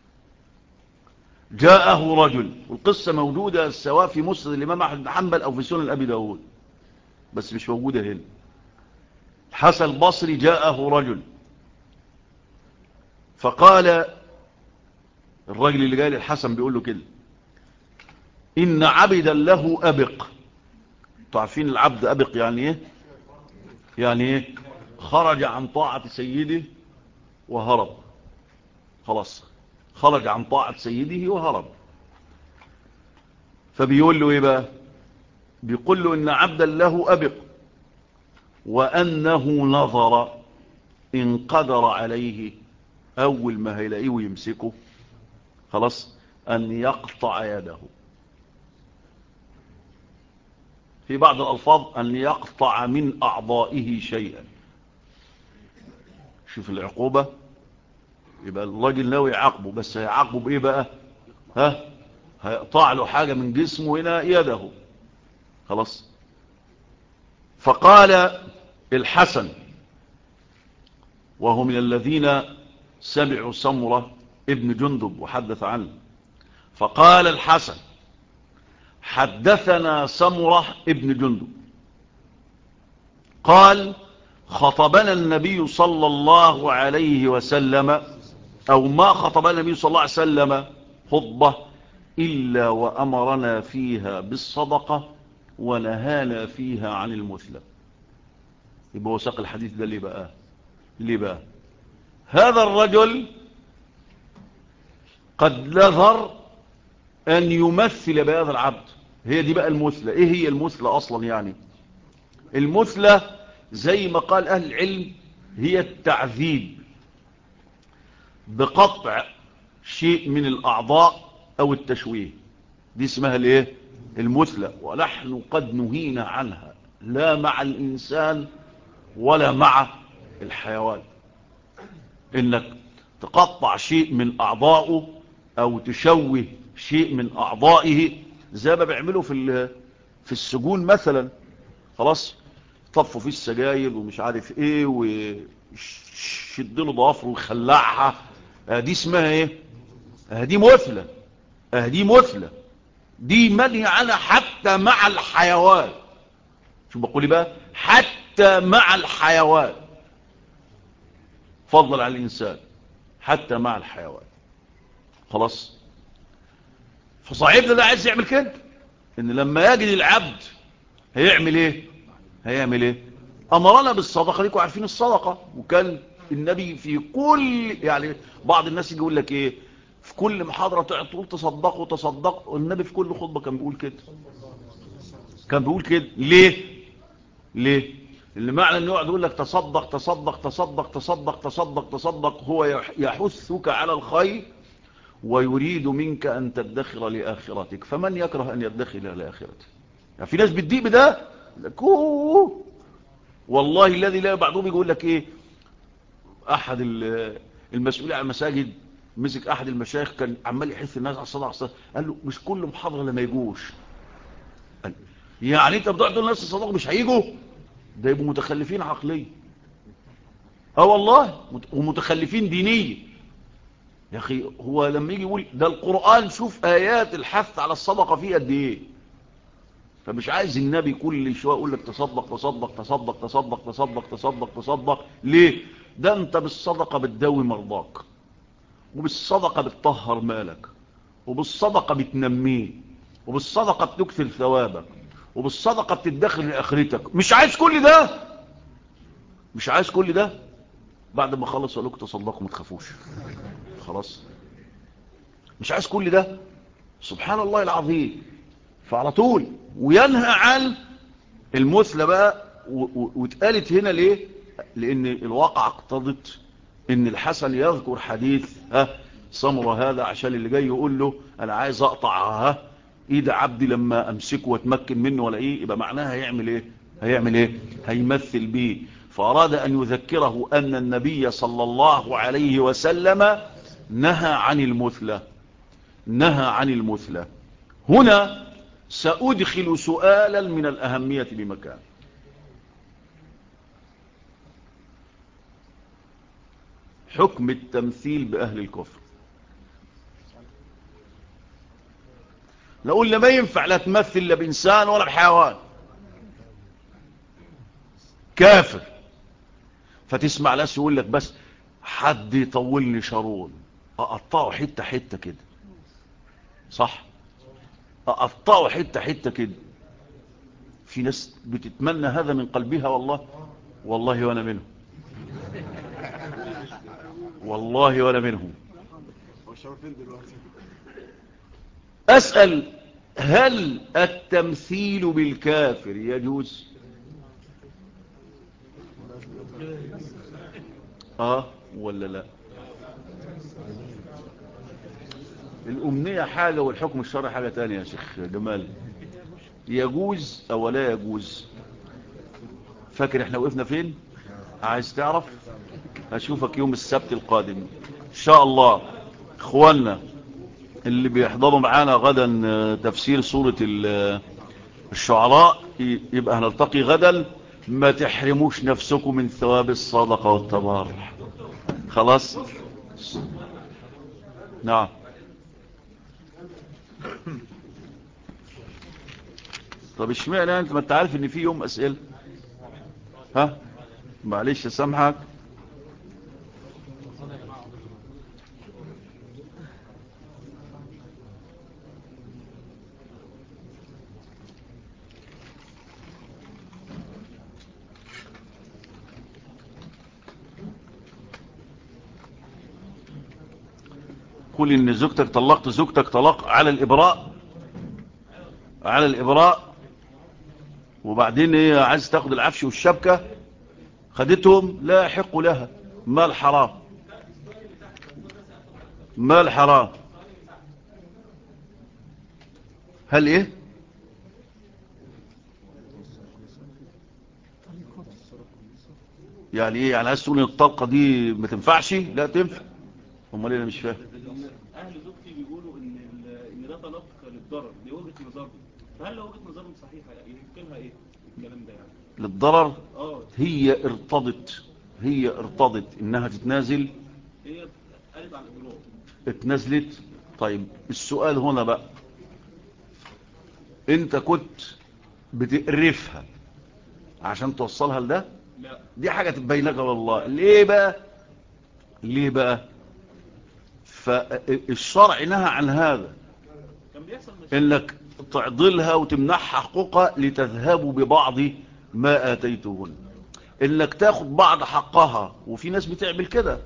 جاءه رجل، والقصة موجودة سواء في مسند الإمام أحمد بن حنبل أو في سنن أبي داود، بس مش موجودة هنا. الحسن البصري جاءه رجل فقال، الرجل اللي جاي للحسن بيقول له كده: إن عبدا له أبق. تعرفين العبد أبق يعني إيه؟ يعني إيه؟ خرج عن طاعة سيده وهرب. خلاص، خرج عن طاعة سيده وهرب. فبيقول له إيه بقى؟ بيقول له إن عبدا له أبق وأنه نظر إن قدر عليه، أول ما هيلاقيه ويمسكه خلاص أن يقطع يده. في بعض الألفاظ أن يقطع من أعضائه شيئا. شوف العقوبة، يبقى الراجل ناوي يعاقبه، بس هيعاقبه بإيه بقى؟ هيقطع له حاجة من جسمه هنا، يده. خلاص، فقال الحسن وهو من الذين سمعوا سمرة ابن جندب وحدث عنه، فقال الحسن: حدثنا سمرة ابن جندب قال خطبنا النبي صلى الله عليه وسلم، أو ما خطبنا النبي صلى الله عليه وسلم خطبة إلا وأمرنا فيها بالصدقة ونهانا فيها عن المثلة. يبقى وثق الحديث ده ليه بقى؟ هذا الرجل قد نذر أن يمثل بهذا العبد. هي دي بقى المثلة. إيه هي المثلة أصلا؟ يعني المثلة زي ما قال أهل العلم هي التعذيب بقطع شيء من الأعضاء أو التشويه. دي اسمها الايه؟ المثلى، ونحن قد نهينا عنها لا مع الإنسان ولا مع الحيوان. إنك تقطع شيء من أعضائه أو تشوه شيء من أعضائه زي ما بيعملوا في السجون مثلا. خلاص، طفوا فيه السجاير ومش عارف ايه ويشد له ضوافره ويخلعها. دي اسمها ايه؟ دي مثلى. دي مثلى، دي منهي عنها حتى مع الحيوان. شو بقولي بقى؟ حتى مع الحيوان، فضل على الإنسان، حتى مع الحيوان. خلاص. فصاحبنا ده عايز يعمل كده، ان لما يجد العبد هيعمل ايه؟ هيعمل ايه؟ امرنا بالصدقه. ليكوا عارفين الصدقه، وكان النبي في كل، يعني بعض الناس يجي يقول لك ايه، في كل محاضره تقول تصدقوا تصدقوا. النبي في كل خطبه كان بيقول كده. كان بيقول كده ليه؟ ليه؟ اللي معنى انه يقعد يقول لك تصدق تصدق تصدق تصدق تصدق تصدق، هو يحثك على الخير ويريد منك ان تدخر لاخرتك. فمن يكره ان يدخر لاخرته؟ يعني في ناس بتضيق بده. والله الذي لا بعضهم يقول لك ايه، احد المسؤولين عن المساجد مسك احد المشايخ كان عمال يحث الناس على الصدقه. قال له مش كل محاضره لما يجوش. يعني انت بتقعد تقول الناس الصدقه مش هيجوا؟ ده يبقوا متخلفين عقليا. والله ومتخلفين دينيا. يا اخي هو لما يجي يقول ده القرآن، شوف ايات الحث على الصدقة فيه قد ايه. فمش عايز النبي كل شوية يقول لك تصدق تصدق تصدق تصدق تصدق تصدق تصدق. ليه؟ ده انت بالصدقة بتداوي مرضاك، وبالصدقة بتطهر مالك، وبالصدقة بتنميه، وبالصدقة بتكثر ثوابك، وبالصدقة بتدخل لاخرتك. مش عايز كل ده؟ مش عايز كل ده؟ بعد ما خلص اقول لكم تصدقوا ما تخافوش. خلاص، مش عايز كل ده. سبحان الله العظيم. فعلى طول وينهى عن المثلى بقى. واتقالت هنا ليه؟ لان الواقع اقتضت ان الحسن يذكر حديث سمرة هذا، عشان اللي جاي يقول له انا عايز اقطع ايد عبدي لما امسكه واتمكن منه ولا ايه، يبقى معناها هيعمل ايه؟ هيعمل ايه؟ هيمثل بيه. فاراد ان يذكره ان النبي صلى الله عليه وسلم نهى عن المثلى. نهى عن المثلى. هنا سأدخل سؤالا من الأهمية بمكان. حكم التمثيل بأهل الكفر. نقول ما ينفع لا تمثل لا بإنسان ولا بحيوان. كافر. فتسمع ناس يقول لك بس حد يطولني شارون أقطعه حتة حتة كده. صح؟ أقطعه حتة حتة كده. في ناس بتتمنى هذا من قلبها. والله والله وانا منهم. والله وانا منهم. أسأل، هل التمثيل بالكافر يجوز؟ ولا لا؟ الأمنية حاجة والحكم الشرعي حاجة تانية يا شيخ جمال. يجوز أو لا يجوز؟ فاكر احنا وقفنا فين؟ عايز تعرف؟ هشوفك يوم السبت القادم إن شاء الله. اخواننا اللي بيحضروا معانا غدا تفسير سورة الشعراء يبقى هنلتقي غدا. ما تحرموش نفسكم من ثواب الصدقة والتبارك. خلاص؟ نعم. طب اشمعنى انت ما انت عارف ان في يوم اسئله؟ معلش سامحك. قول ان زوجتك طلقت زوجتك طلاق على الابراء. على الابراء. وبعدين ايه؟ عايز تاخد العفش والشبكة. خدتهم لا يحق لها. مال حرام. مال حرام. هل ايه؟ يعني ايه؟ يعني عايز تقول ان الطلقه دي ما تنفعش؟ لا تنفع. امال انا مش فاهم. اهل زوجتي بيقولوا ان ده طلاق للضرر، دي وجهه نظرهم، فهل لو وجهه نظرهم صحيحه يمكنها ايه الكلام ده يعني؟ للضرر. اه هي ارتضت انها تتنازل، هي قالت على البلوغ. اتنازلت. طيب السؤال هنا بقى، انت كنت بتقرفها عشان توصلها لده؟ لا. دي حاجة تبينك والله. ليه بقى فالشرع نهى عن هذا، كان بيحصل مشاكل. انك تعضلها وتمنحها حقوقها لتذهبوا ببعض ما آتيتهن، انك تاخد بعض حقها، وفي ناس بتعمل كده.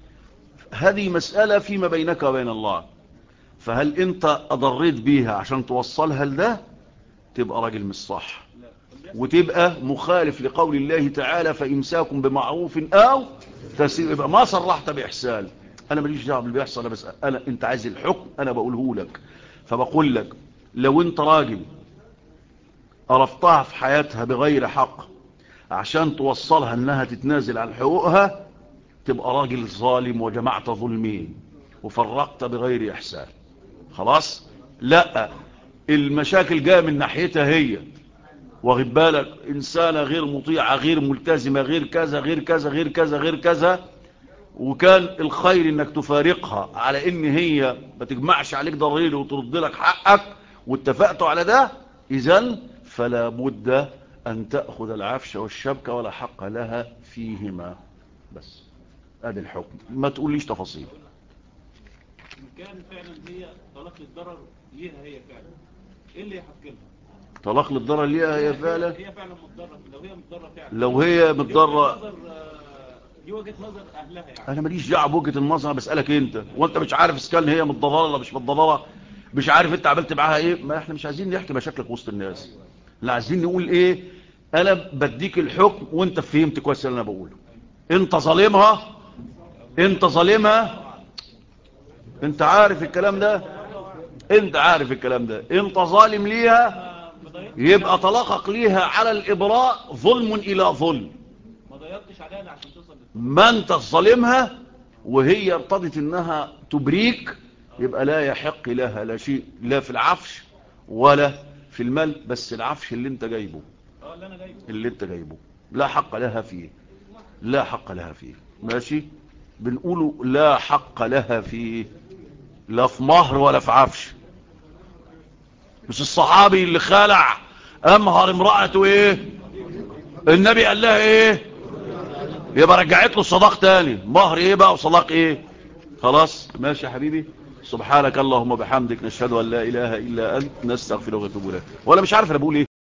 هذه مسألة فيما بينك وبين الله. فهل انت اضريت بيها عشان توصلها لده؟ تبقى راجل مش صح، لا. كان بيحصل وتبقى مخالف لقول الله تعالى فإمساكم بمعروف أو تسير، يبقى ما صرحت بإحسان. أنا ماليش دعوه باللي بيحصل، أنا بس أنت عايز الحكم أنا بقوله لك. فبقول لك لو أنت راجل قرفتها في حياتها بغير حق عشان توصلها أنها تتنازل عن حقوقها، تبقى راجل ظالم وجمعت ظلمين وفرقت بغير إحسان. خلاص؟ لا، المشاكل جايه من ناحيتها هي، واخد بالك، إنسانة غير مطيعة غير ملتزمة غير كذا غير كذا غير كذا غير كذا، وكان الخير انك تفارقها على ان هي ما تجمعش عليك ضرير وترد لك حقك، واتفقتوا على ده، اذن فلا بد ان تأخذ العفش والشبكة ولا حق لها فيهما. بس ادي الحكم، ما تقوليش تفاصيل. ان كان فعلا هي طلاق للضرر ليها هي فعلا، ايه اللي يحكمها؟ طلاق للضرر ليها هي فعلا. هي فعلا متضرره، لو هي متضرره فعلا، لو هي متضرره، دي وجهه نظر اهلها يعني. انا ماليش دعوه بوجهه النظر، بسالك انت، وانت مش عارف اذا كان هي متضرره ولا مش متضرره، مش عارف انت عملت معاها ايه. ما احنا مش عايزين نحكي مشاكلك وسط الناس، احنا عايزين نقول ايه. انا بديك الحكم وانت فهمت كويس اللي انا بقوله. انت ظالمها، انت ظالمها، انت عارف الكلام ده، انت عارف الكلام ده، انت ظالم ليها، يبقى طلاقك ليها على الابراء ظلم الى ظلم. ما ضيقتش عليها عشان توصل ما انت ظالمها وهي ارتضت انها تبريك، يبقى لا يحق لها لا شيء، لا في العفش ولا في المال. بس العفش اللي انت جايبه، اللي انت جايبه لا حق لها فيه، لا حق لها فيه. ماشي، بنقوله لا حق لها فيه، لا في مهر ولا في عفش. مش الصحابي اللي خالع امهر امرأته ايه؟ النبي قال لها ايه؟ يبقى رجعت له الصداق تاني. مهر ايه بقى وصداق ايه؟ خلاص ماشي يا حبيبي. سبحانك اللهم وبحمدك، نشهد ان لا اله الا انت، نستغفرك ونتوب اليك. ولا مش عارف انا بقول ايه.